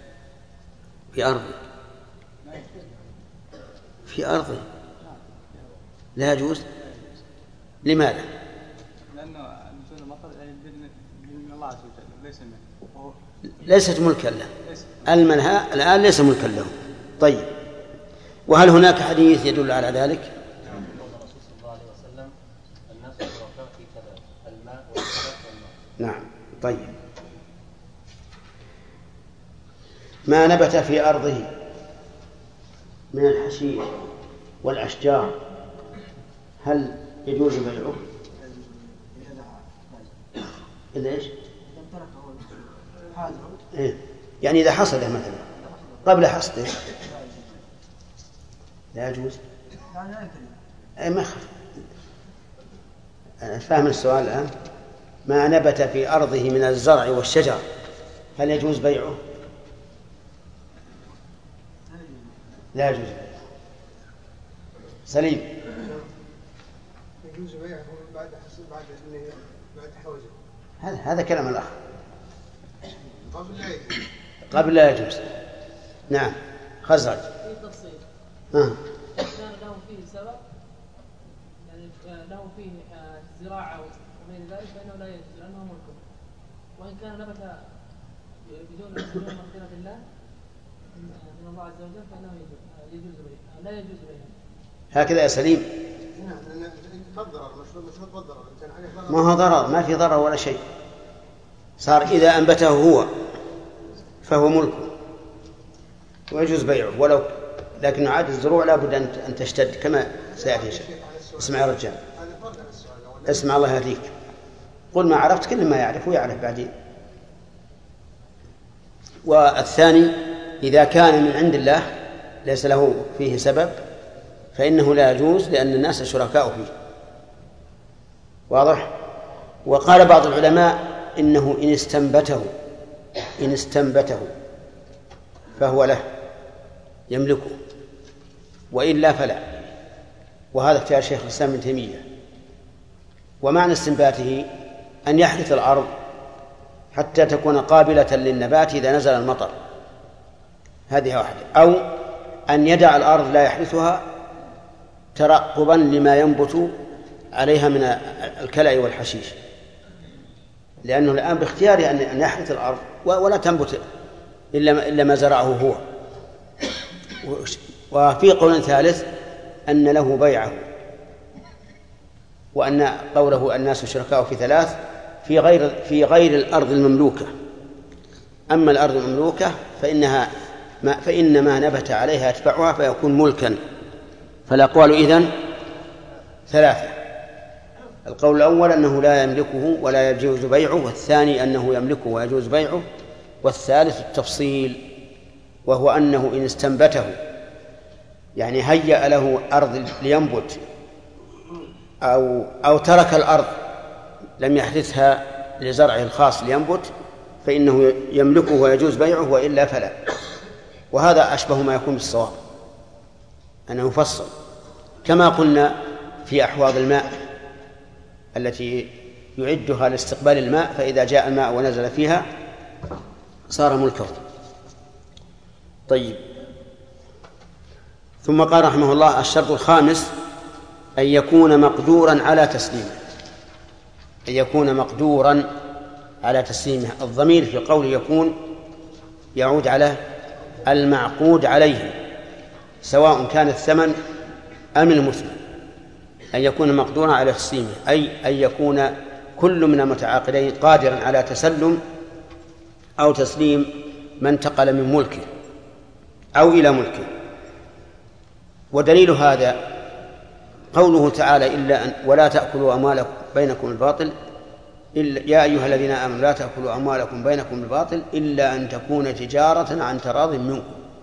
S2: في أرضه لا يجوز. لماذا؟
S14: لأنه نزول المطر من الله عز وجل، ليس منه،
S2: ليست ملكا له. المنهى الآن ليس ملكا له. طيب، وهل هناك حديث يدل على ذلك؟
S8: الرسول صلى الله عليه وسلم: الناس شركاء في كذا، الماء والخبز والماء.
S2: نعم. طيب، ما نبت في أرضه من الحشيش والأشجار هل يجوز بيعه؟ إذا إيش؟ إيه؟ يعني إذا حصده مثلا قبل حصده لا يجوز. ما خف. أنا فاهم السؤال الآن. ما نبت في أرضه من الزرع والشجر هل يجوز بيعه؟ لا يجوز. سليم.
S6: يجوز بيعه بعد حوزه.
S2: هذا كلام الأخ.
S6: قبل
S2: لا يجوز. نعم. خزرج.
S9: في تفصيل. كان له فيه سبب، يعني له فيه زراعة وغير ذلك فإنه لا يجوز لأنه ملكه، وإن كان نبت بدون مغفرة الله من الله عز وجل فإنه يجوز بيعه، لا يجوز بيعه.
S2: هكذا يا سليم. ما هو ضرر، ما في ضرر ولا شيء. صار إذا أنبته هو فهو ملكه ويجوز بيعه، ولو لكن عاد الزروع لا بد أن تشتد كما سيأتي شيء. اسمع يا رجال، اسمع الله يهديك. قل ما عرفت، كل ما يعرف ويعرف بعدين. والثاني إذا كان من عند الله ليس له فيه سبب فإنه لا يجوز، لأن الناس شركاء فيه. واضح؟ وقال بعض العلماء إنه إن استنبته فهو له يملكه، وإلا فلا. وهذا اختيار شيخ الإسلام ابن تيمية. ومعنى استنباته أن يحرث الأرض حتى تكون قابلة للنبات إذا نزل المطر، هذه واحدة. أو أن يدع الأرض لا يحرثها ترقبا لما ينبت عليها من الكلأ والحشيش، لأنه الآن باختياره أن يحرث الأرض ولا تنبت إلا ما زرعه هو. وفي قول ثالث أن له بيعه، وأن قوله الناس شركاء في ثلاث في غير الأرض المملوكة. أما الأرض المملوكة فإن ما نبت عليها يتبعها فيكون ملكا. فالأقوال إذن ثلاثة: القول الأول أنه لا يملكه ولا يجوز بيعه، والثاني أنه يملكه ويجوز بيعه، والثالث التفصيل وهو أنه إن استنبته يعني هيأ له أرض لينبت أو ترك الأرض لم يحدثها لزرعه الخاص لينبت فإنه يملكه ويجوز بيعه، وإلا فلا. وهذا أشبه ما يكون بالصواب، أنه يفصل كما قلنا في أحواض الماء التي يعدها لاستقبال الماء، فإذا جاء الماء ونزل فيها صار ملكه. طيب، ثم قال رحمه الله: الشرط الخامس أن يكون مقدورا على تسليمه. أن يكون مقدورا على تسليمه. الضمير في قول يكون يعود على المعقود عليه، سواء كان الثمن أم المثمن. أن يكون مقدورا على تسليمه أي أن يكون كل من المتعاقدين قادرا على تسلم أو تسليم من انتقل من ملكه أو إلى ملكه. ودليل هذا قوله تعالى: ولا تأكلوا أموالكم بينكم بالباطل يا أيها الذين آمنوا لا تأكلوا أموالكم بينكم بالباطل إلا أن تكون تجارة عن تراض منكم.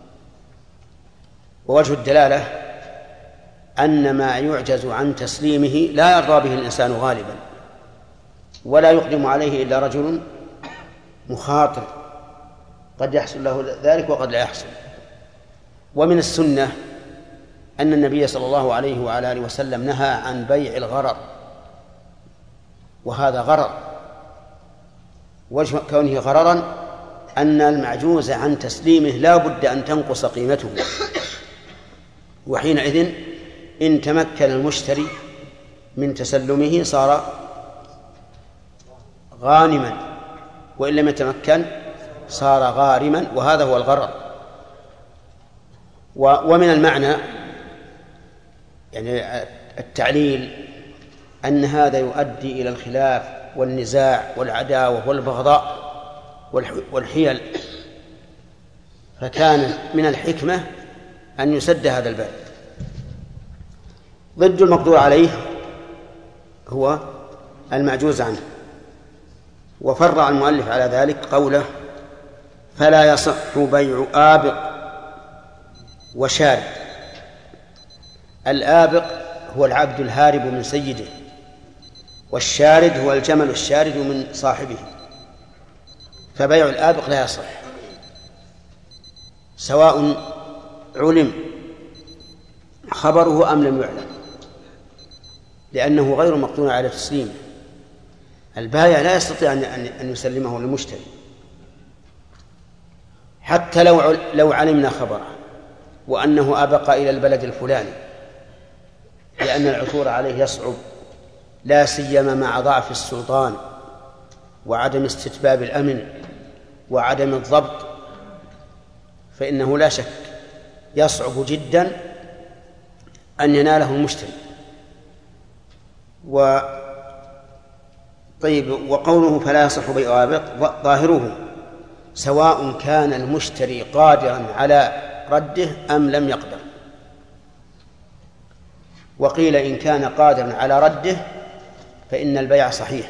S2: ووجه الدلالة أن ما يعجز عن تسليمه لا يرضى به الإنسان غالبا، ولا يقدم عليه إلا رجل مخاطر، قد يحصل له ذلك وقد لا يحصل. ومن السنة أن النبي صلى الله عليه وعلى آله وسلم نهى عن بيع الغرر، وهذا غرر. وجه كونه غررا أن المعجوز عن تسليمه لا بد أن تنقص قيمته، وحينئذ إن تمكن المشتري من تسلمه صار غانما، وإن لم يتمكن صار غارما، وهذا هو الغرر. ومن المعنى يعني التعليل أن هذا يؤدي إلى الخلاف والنزاع والعداوة والبغضاء والحيل، فكان من الحكمة أن يسد هذا الباب. ضد المقدور عليه هو المعجوز عنه. وفرع المؤلف على ذلك قوله: فلا يصح بيع آبق وشارد. الآبق هو العبد الهارب من سيده، والشارد هو الجمل الشارد من صاحبه. فبيع الآبق لا يصح، سواء علم خبره أم لم يعلم، لأنه غير مقدور على تسليمه. البائع لا يستطيع أن يسلمه للمشتري حتى لو علمنا خبره وأنه أبقى إلى البلد الفلاني، لأن العثور عليه يصعب، لا سيما مع ضعف السلطان وعدم استتباب الأمن وعدم الضبط، فإنه لا شك يصعب جدا أن يناله المشتري. وقوله فلا يصح بيع آبق ظاهره سواء كان المشتري قادرا على رده أم لم يقدر. وقيل إن كان قادرا على رده فإن البيع صحيح،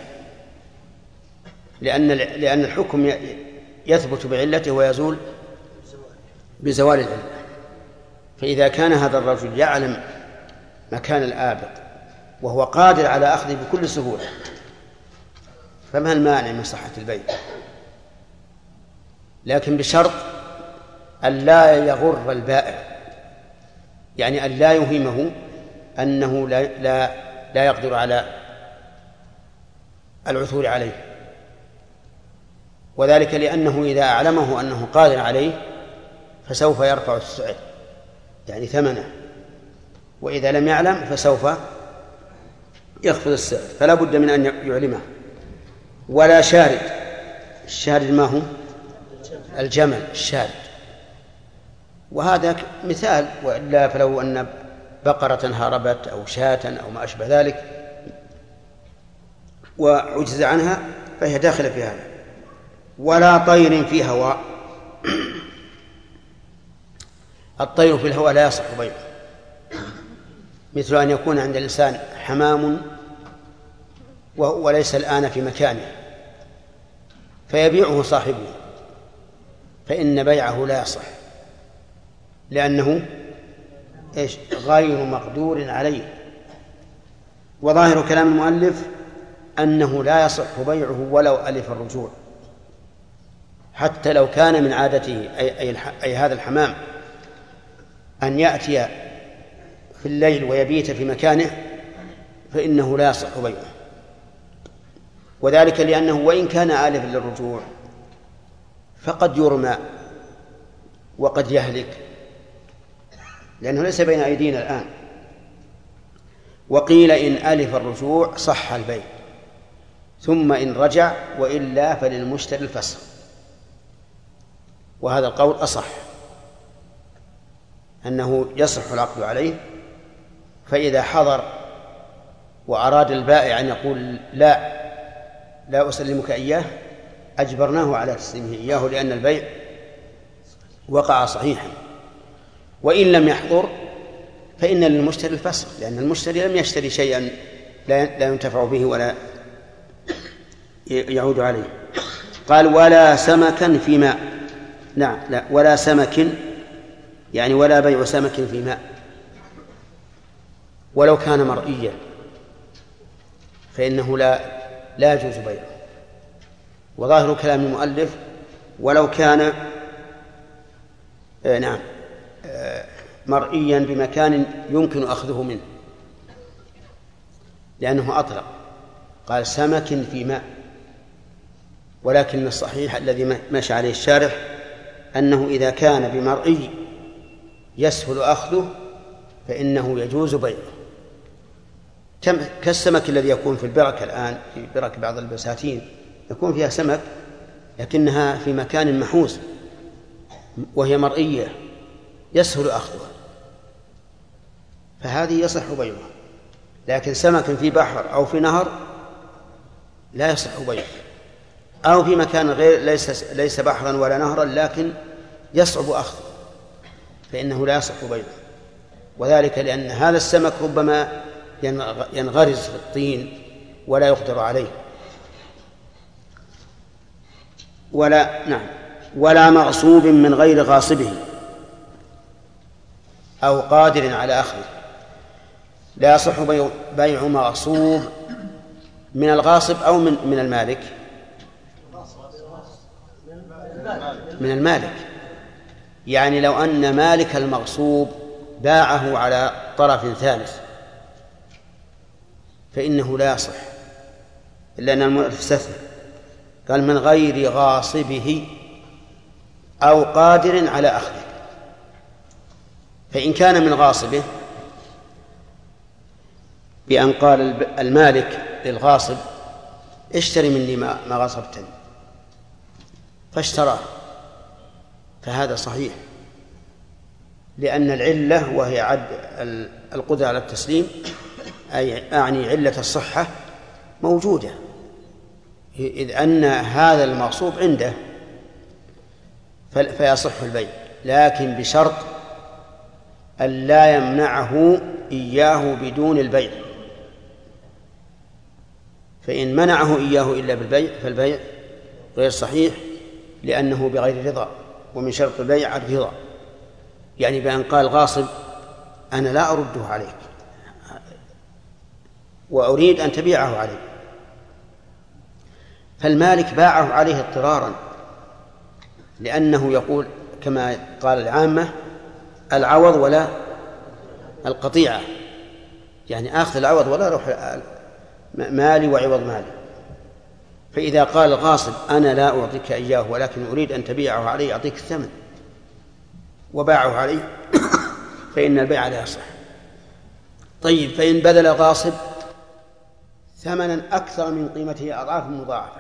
S2: لأن الحكم يثبت بعلته ويزول بزوال العلة. فإذا كان هذا الرجل يعلم مكان الآبق وهو قادر على أخذه بكل سهولة، فما المانع من صحة البيع؟ لكن بشرط أن لا يغر البائع، يعني أن لا يوهمه أنه لا يقدر على العثور عليه، وذلك لأنه إذا أعلمه أنه قادر عليه فسوف يرفع السعر يعني ثمنه، وإذا لم يعلم فسوف يخفض السعر، فلا بد من أن يعلمه. ولا شارد. الشارد ما هو؟ الجمل الشارد. وهذا مثال، وإلا فلو أن بقرة هربت أو شاة أو ما أشبه ذلك وعجز عنها فهي داخلة في هذا. ولا طير في هواء. الطير في الهواء لا يصح بيعه، مثل أن يكون عند الإنسان حمام وليس الآن في مكانه فيبيعه صاحبه، فإن بيعه لا يصح، لأنه غير مقدور عليه. وظاهر كلام المؤلف أنه لا يصح بيعه ولو ألف الرجوع، حتى لو كان من عادته أي هذا الحمام أن يأتي في الليل ويبيت في مكانه فإنه لا يصح بيعه، وذلك لأنه وإن كان آلفا للرجوع فقد يرمى وقد يهلك، لأنه ليس بين أيدينا الآن. وقيل إن ألف الرجوع صح البيع، ثم إن رجع وإلا فللمشتري الفسخ، وهذا القول أصح، أنه يصح العقد عليه. فإذا حضر وأراد البائع أن يقول لا أسلمك إياه أجبرناه على تسليمه إياه، لأن البيع وقع صحيحا. وإن لم يحضر فإن للمشتري الفسخ، لأن المشتري لم يشتري شيئا لا ينتفع به ولا يعود عليه. قال ولا سمكا في ماء. نعم، لا، ولا سمك، يعني ولا بيع سمك في ماء ولو كان مرئيا، فإنه لا يجوز بيعه. وظاهر كلام المؤلف ولو كان مرئيا بمكان يمكن أخذه منه، لأنه أطلق قال سمك في ماء. ولكن الصحيح الذي مشى عليه الشارح أنه إذا كان بمرئي يسهل أخذه فإنه يجوز بيعه، كالسمك الذي يكون في البرك الآن، في برك بعض البساتين يكون فيها سمك لكنها في مكان محوز وهي مرئية يسهل أخذها، فهذه يصح بيعها. لكن سمك في بحر أو في نهر لا يصح بيعه، أو في مكان غير ليس بحرا ولا نهرا لكن يصعب أخذه، فإنه لا يصح بيعه. وذلك لأن هذا السمك ربما ينغرز في الطين ولا يقدر عليه. ولا مغصوب من غير غاصبه أو قادر على أخذه. لا يصح بيع مغصوب من الغاصب أو من المالك، من المالك. يعني لو أن مالك المغصوب باعه على طرف ثالث فإنه لا يصح، إلا أن المؤلف استثنى قال من غير غاصبه أو قادر على أخذه. فإن كان من غاصبه بأن قال المالك للغاصب اشتري مني ما غصبتني فاشتراه، فهذا صحيح، لأن العلة وهي عد القدرة على التسليم أعني علة الصحة موجودة، إذ أن هذا المغصوب عنده فيصح البيع، لكن بشرط أن لا يمنعه إياه بدون البيع. فإن منعه إياه إلا بالبيع فالبيع غير صحيح، لأنه بغير رضا، ومن شرط البيع الرضا، يعني بأن قال غاصب أنا لا أرده عليك وأريد أن تبيعه علي، فالمالك باعه عليه اضطرارا، لأنه يقول كما قال العامة العوض ولا القطيعة، يعني آخذ العوض ولا روح مالي وعوض مالي. فإذا قال الغاصب أنا لا أعطيك إياه ولكن أريد أن تبيعه علي أعطيك الثمن وباعه علي فإن البيع لا يصح. طيب فإن بذل الغاصب ثمنا أكثر من قيمته أضعاف مضاعفة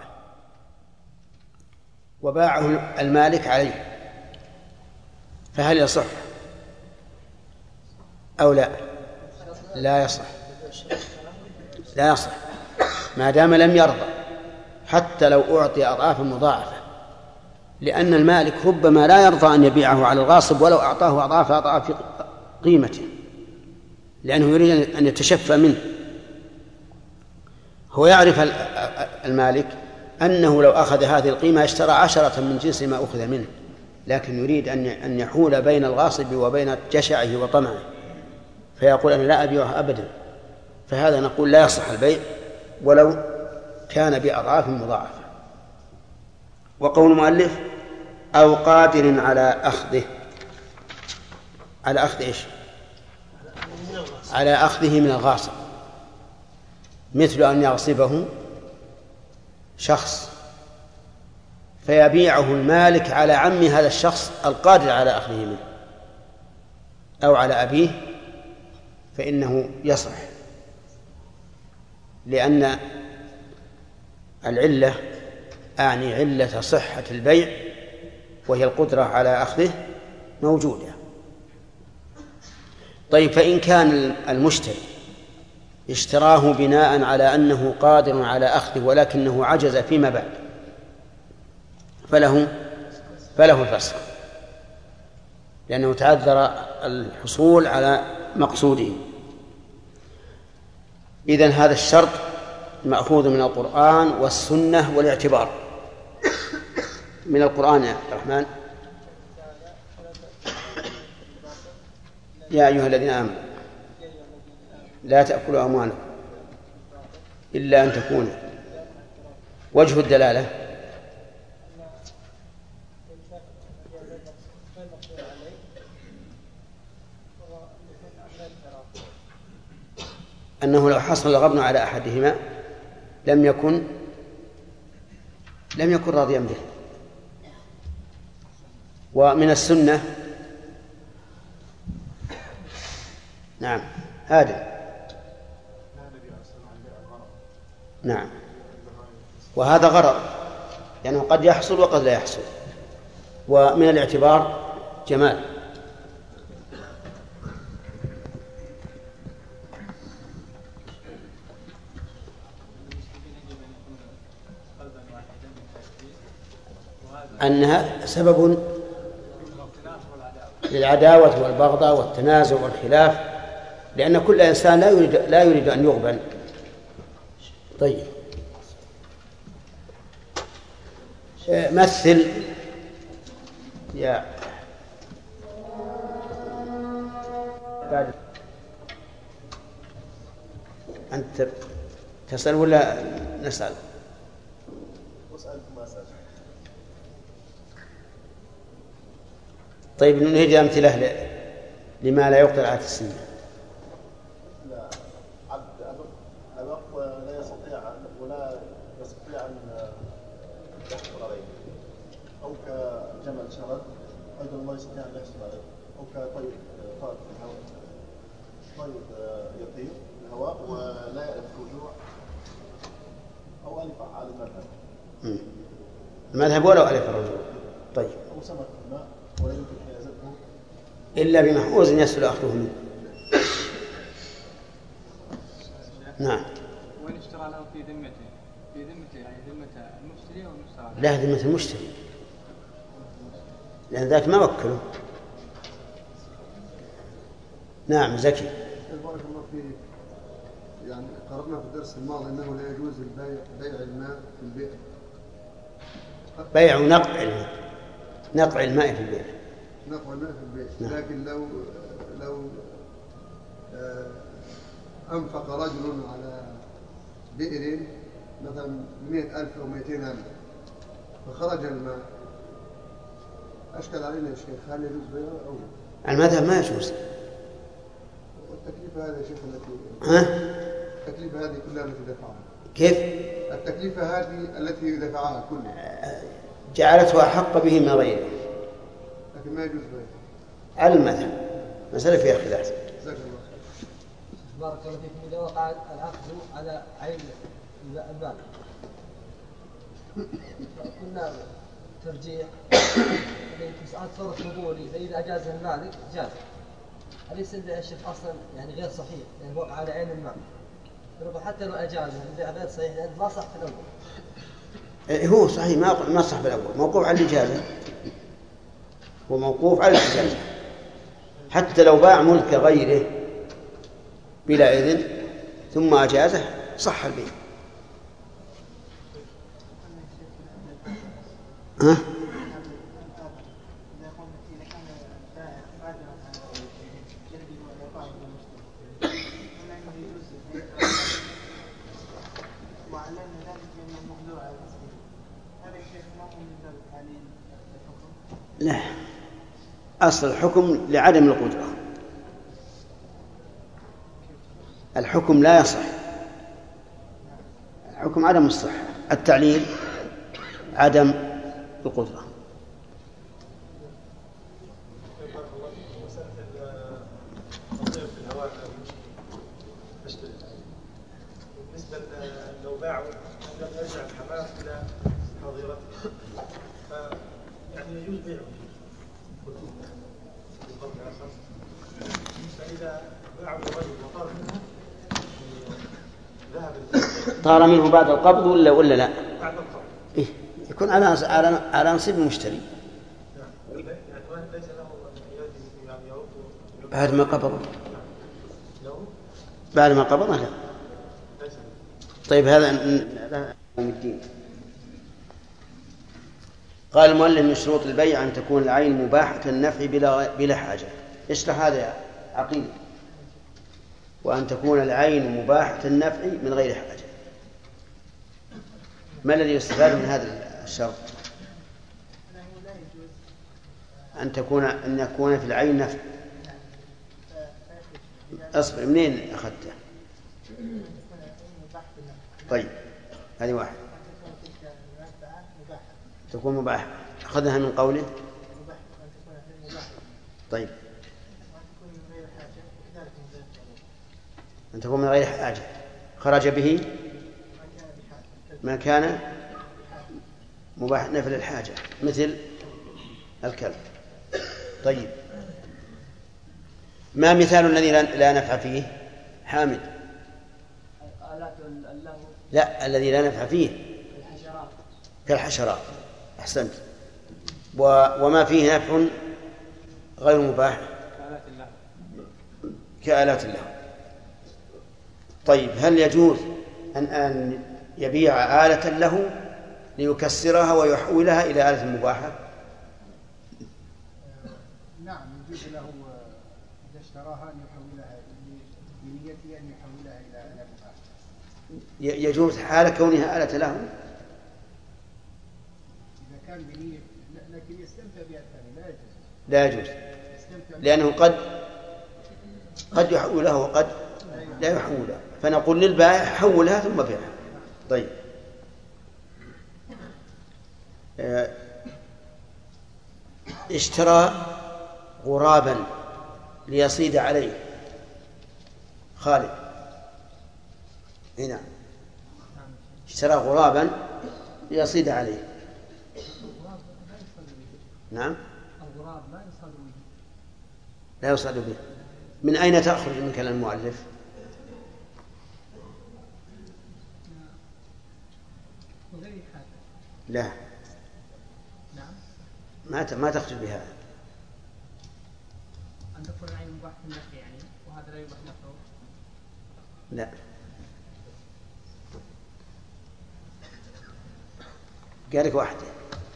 S2: وباعه المالك عليه فهل يصح أو لا؟ لا يصح، لا يصح ما دام لم يرضى حتى لو أعطي أضعاف مضاعفة، لأن المالك ربما لا يرضى أن يبيعه على الغاصب ولو أعطاه أضعاف قيمته، لأنه يريد أن يتشفى منه. هو يعرف المالك أنه لو أخذ هذه القيمة اشترى 10 من جنس ما أخذ منه، لكن يريد أن يحول بين الغاصب وبين جشعه وطمعه، فيقول أنا لا أبيعه أبدا، فهذا نقول لا يصح البيع ولو كان بأضعاف مضاعفة. وقول المؤلف أو قادر على أخذه، على أخذ إيش؟ على أخذه من الغاصب، مثل أن يغصبه شخص فيبيعه المالك على عم هذا الشخص القادر على أخذه منه أو على أبيه، فإنه يصح، لأن العلة أعني علة صحة البيع وهي القدرة على أخذه موجودة. طيب فإن كان المشتري اشتراه بناء على أنه قادر على أخذه ولكنه عجز فيما بعد فله الفسخ، لأنه تعذر الحصول على مقصوده. إذن هذا الشرط مأخوذ من القرآن والسنة والاعتبار. من القرآن يا الرحمن يا أيها الذين آمنوا لا تأكلوا أموالكم إلا أن تكون وجه الدلالة أنه لو حصل الغبن على أحدهما لم يكن راضيا به. ومن السنة نعم هذا نعم، وهذا غرض لأنه يعني قد يحصل وقد لا يحصل. ومن الاعتبار جمال. أنها سبب للعداوة والبغضاء والتنازع والخلاف، لأن كل إنسان لا يريد أن يغبن. طيب مثل يا أنت تسأل ولا نسأل؟ طيب نريد أمثلة لما لا يقدر على تسليمه.
S11: لا عبد أبق ولا يستطيع أن يحصل عليه، أو كجمل شرد أيضا ما يستطيع أن يحصل عليه، أو كطير طائر في الهواء، طير يطير في الهواء ولا يعرف الرجوع، أو ألف على المذهب.
S2: المذهب ولو ألف الرجوع. طيب.
S11: أو سمك في الماء ولا يمكن حيازته
S2: إلا بمحوز يسهل أخذه منه. نعم.
S14: وين اشترى له في ذمته؟ في ذمته يعني ذمة المشتري أو المشترى؟
S2: لا، ذمة المشتري، لأن ذاك ما وكله. نعم زكي.
S17: بارك الله فيك. يعني قرأنا في الدرس الماضي أنه لا يجوز بيع الماء في البئر.
S2: بيع نقع الماء، نقع الماء في البئر.
S17: نقع الماء في البئر.
S2: نعم.
S17: لكن لو أنفق رجل على بئر مثلا 100,000 أو 200,000 فخرج الماء، أشكل علينا يا شيخ، هل يجوز بيعه أو لا؟
S2: المذهب ما يجوز.
S17: والتكلفة هذه يا شيخ التكلفة هذه كلها التي دفعها.
S2: كيف؟
S17: التكلفة هذه التي دفعها كلها
S2: جعلته أحق به من غيره،
S17: لكن ما يجوز بيعه.
S2: المذهب مسألة فيها خلاف.
S17: جزاك الله خير.
S15: بارك الله فيكم. إذا وقع العقد على عين المال كنا ترجيح مسألة صورة فضولي، فإذا أجازها المالك جاز. أليس البيع الشيخ أصلا يعني غير صحيح، يعني وقع على عين المال حتى لو أجازها البيع غير صحيح لأن ما صح في الأول.
S2: هو صحيح ما صح في الأول، موقوف على الإجازة، هو موقوف على الإجازة. حتى لو باع ملك غيره بلا إذن ثم أجازه صح البيع. ها؟ لا، أصل الحكم لعدم القدرة، الحكم لا يصح، الحكم عدم الصحة، التعليل عدم القدرة.
S6: بالنسبة لو باعوا لم يرجع الحمام إلى حظيرته يعني يجوز بيعه بالضبط آخر. فإذا باعوا الرجل وطار منه ذهب
S2: طار منه بعد القبض ولا لا؟
S6: بعد القبض.
S2: إيه؟ يكون على نصيب المشتري.
S6: يعني ليس له يعني يرد
S2: بعد ما قبضه. بعد ما قبضه لا. طيب هذا الدين. قال المؤلف من شروط البيع أن تكون العين مباحة النفع بلا حاجة. اشرح هذا يا عقيل. وأن تكون العين مباحة النفع من غير حاجة. ما الذي يستفاد من هذا الشرط؟ أن يكون في العين نفع. أصبر، منين أخذته؟ طيب هذه واحد. تكون مباحة، أخذها من قوله. طيب أن تكون من غير حاجة، خرج به ما كان مباح نفل الحاجة مثل الكلب. طيب ما مثال الذي لا نفع فيه؟ حامد. لا، الذي لا نفع فيه كالحشرات. أحسنت. وما فيه نفع غير مباح كآلات الله. طيب هل يجوز أن يبيع آلة له ليكسرها ويحولها إلى آلة مباحة؟
S12: نعم يجوز له إذا اشتراها أن يحولها بنيته أن يحولها إلى آلة مباحة.
S2: يجوز حال كونها آلة له
S12: إذا كان بنية، لكن يستمتع بها الثاني لا يجوز.
S2: لا يجوز لأنه قد قد يحولها وقد لا يحولها، فنقول للبائع حولها ثم بيعها. طيب، اشترى غرابا ليصيد عليه خالد. هنا اشترى غرابا ليصيد عليه. نعم،
S9: الغراب
S2: لا يصاد به. من أين تأخذ من كلام المؤلف؟ لا، ما تخرج بهذا.
S9: أن تكون العين مباح في النفع يعني، وهذا لا يباح نفعه.
S2: لا، قال لك واحدة.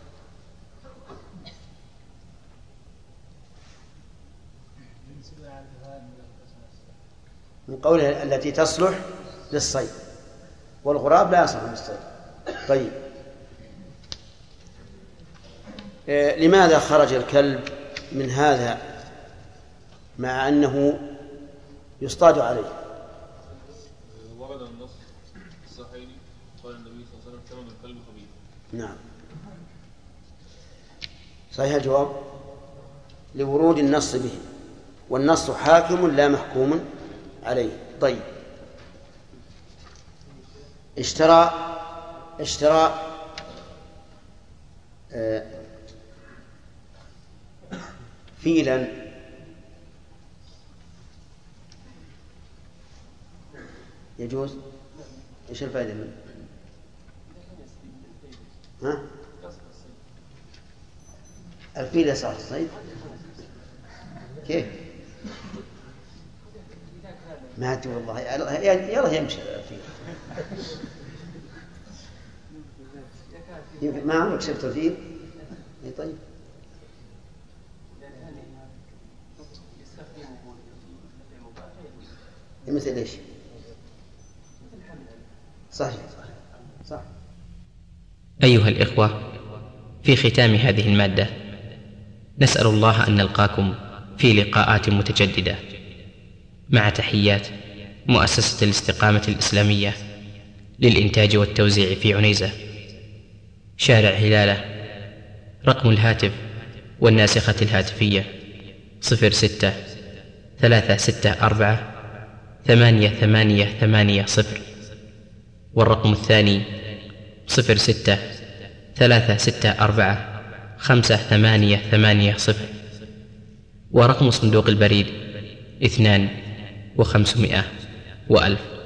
S2: من قوله التي تصلح للصيد، والغراب لا يصلح للصيد. طيب، لماذا خرج الكلب من هذا مع أنه يصطاد عليه؟
S10: ورد النص الصحيح قال النبي صلى الله عليه وسلم ثمن الكلب خبيث.
S2: نعم، صحيح الجواب لورود النص به، والنص حاكم لا محكوم عليه. طيب، اشترى فيلا يجوز؟ ايش الفائدة منه؟ ها؟ الفيل يصح الصيد؟ كيف؟ ما أدري والله، يلا يمشي الفيل. يمكن ما عمرك شفت الفيل؟ اي طيب. مثل ايش؟ صحيح. صح.
S1: أيها الإخوة، في ختام هذه المادة نسأل الله أن نلقاكم في لقاءات متجددة، مع تحيات مؤسسة الاستقامة الإسلامية للإنتاج والتوزيع في عنيزة، شارع هلالة. رقم الهاتف والناسخة الهاتفية 06-364-8880، والرقم الثاني 06-364-5880، ورقم صندوق البريد 2500 و1000.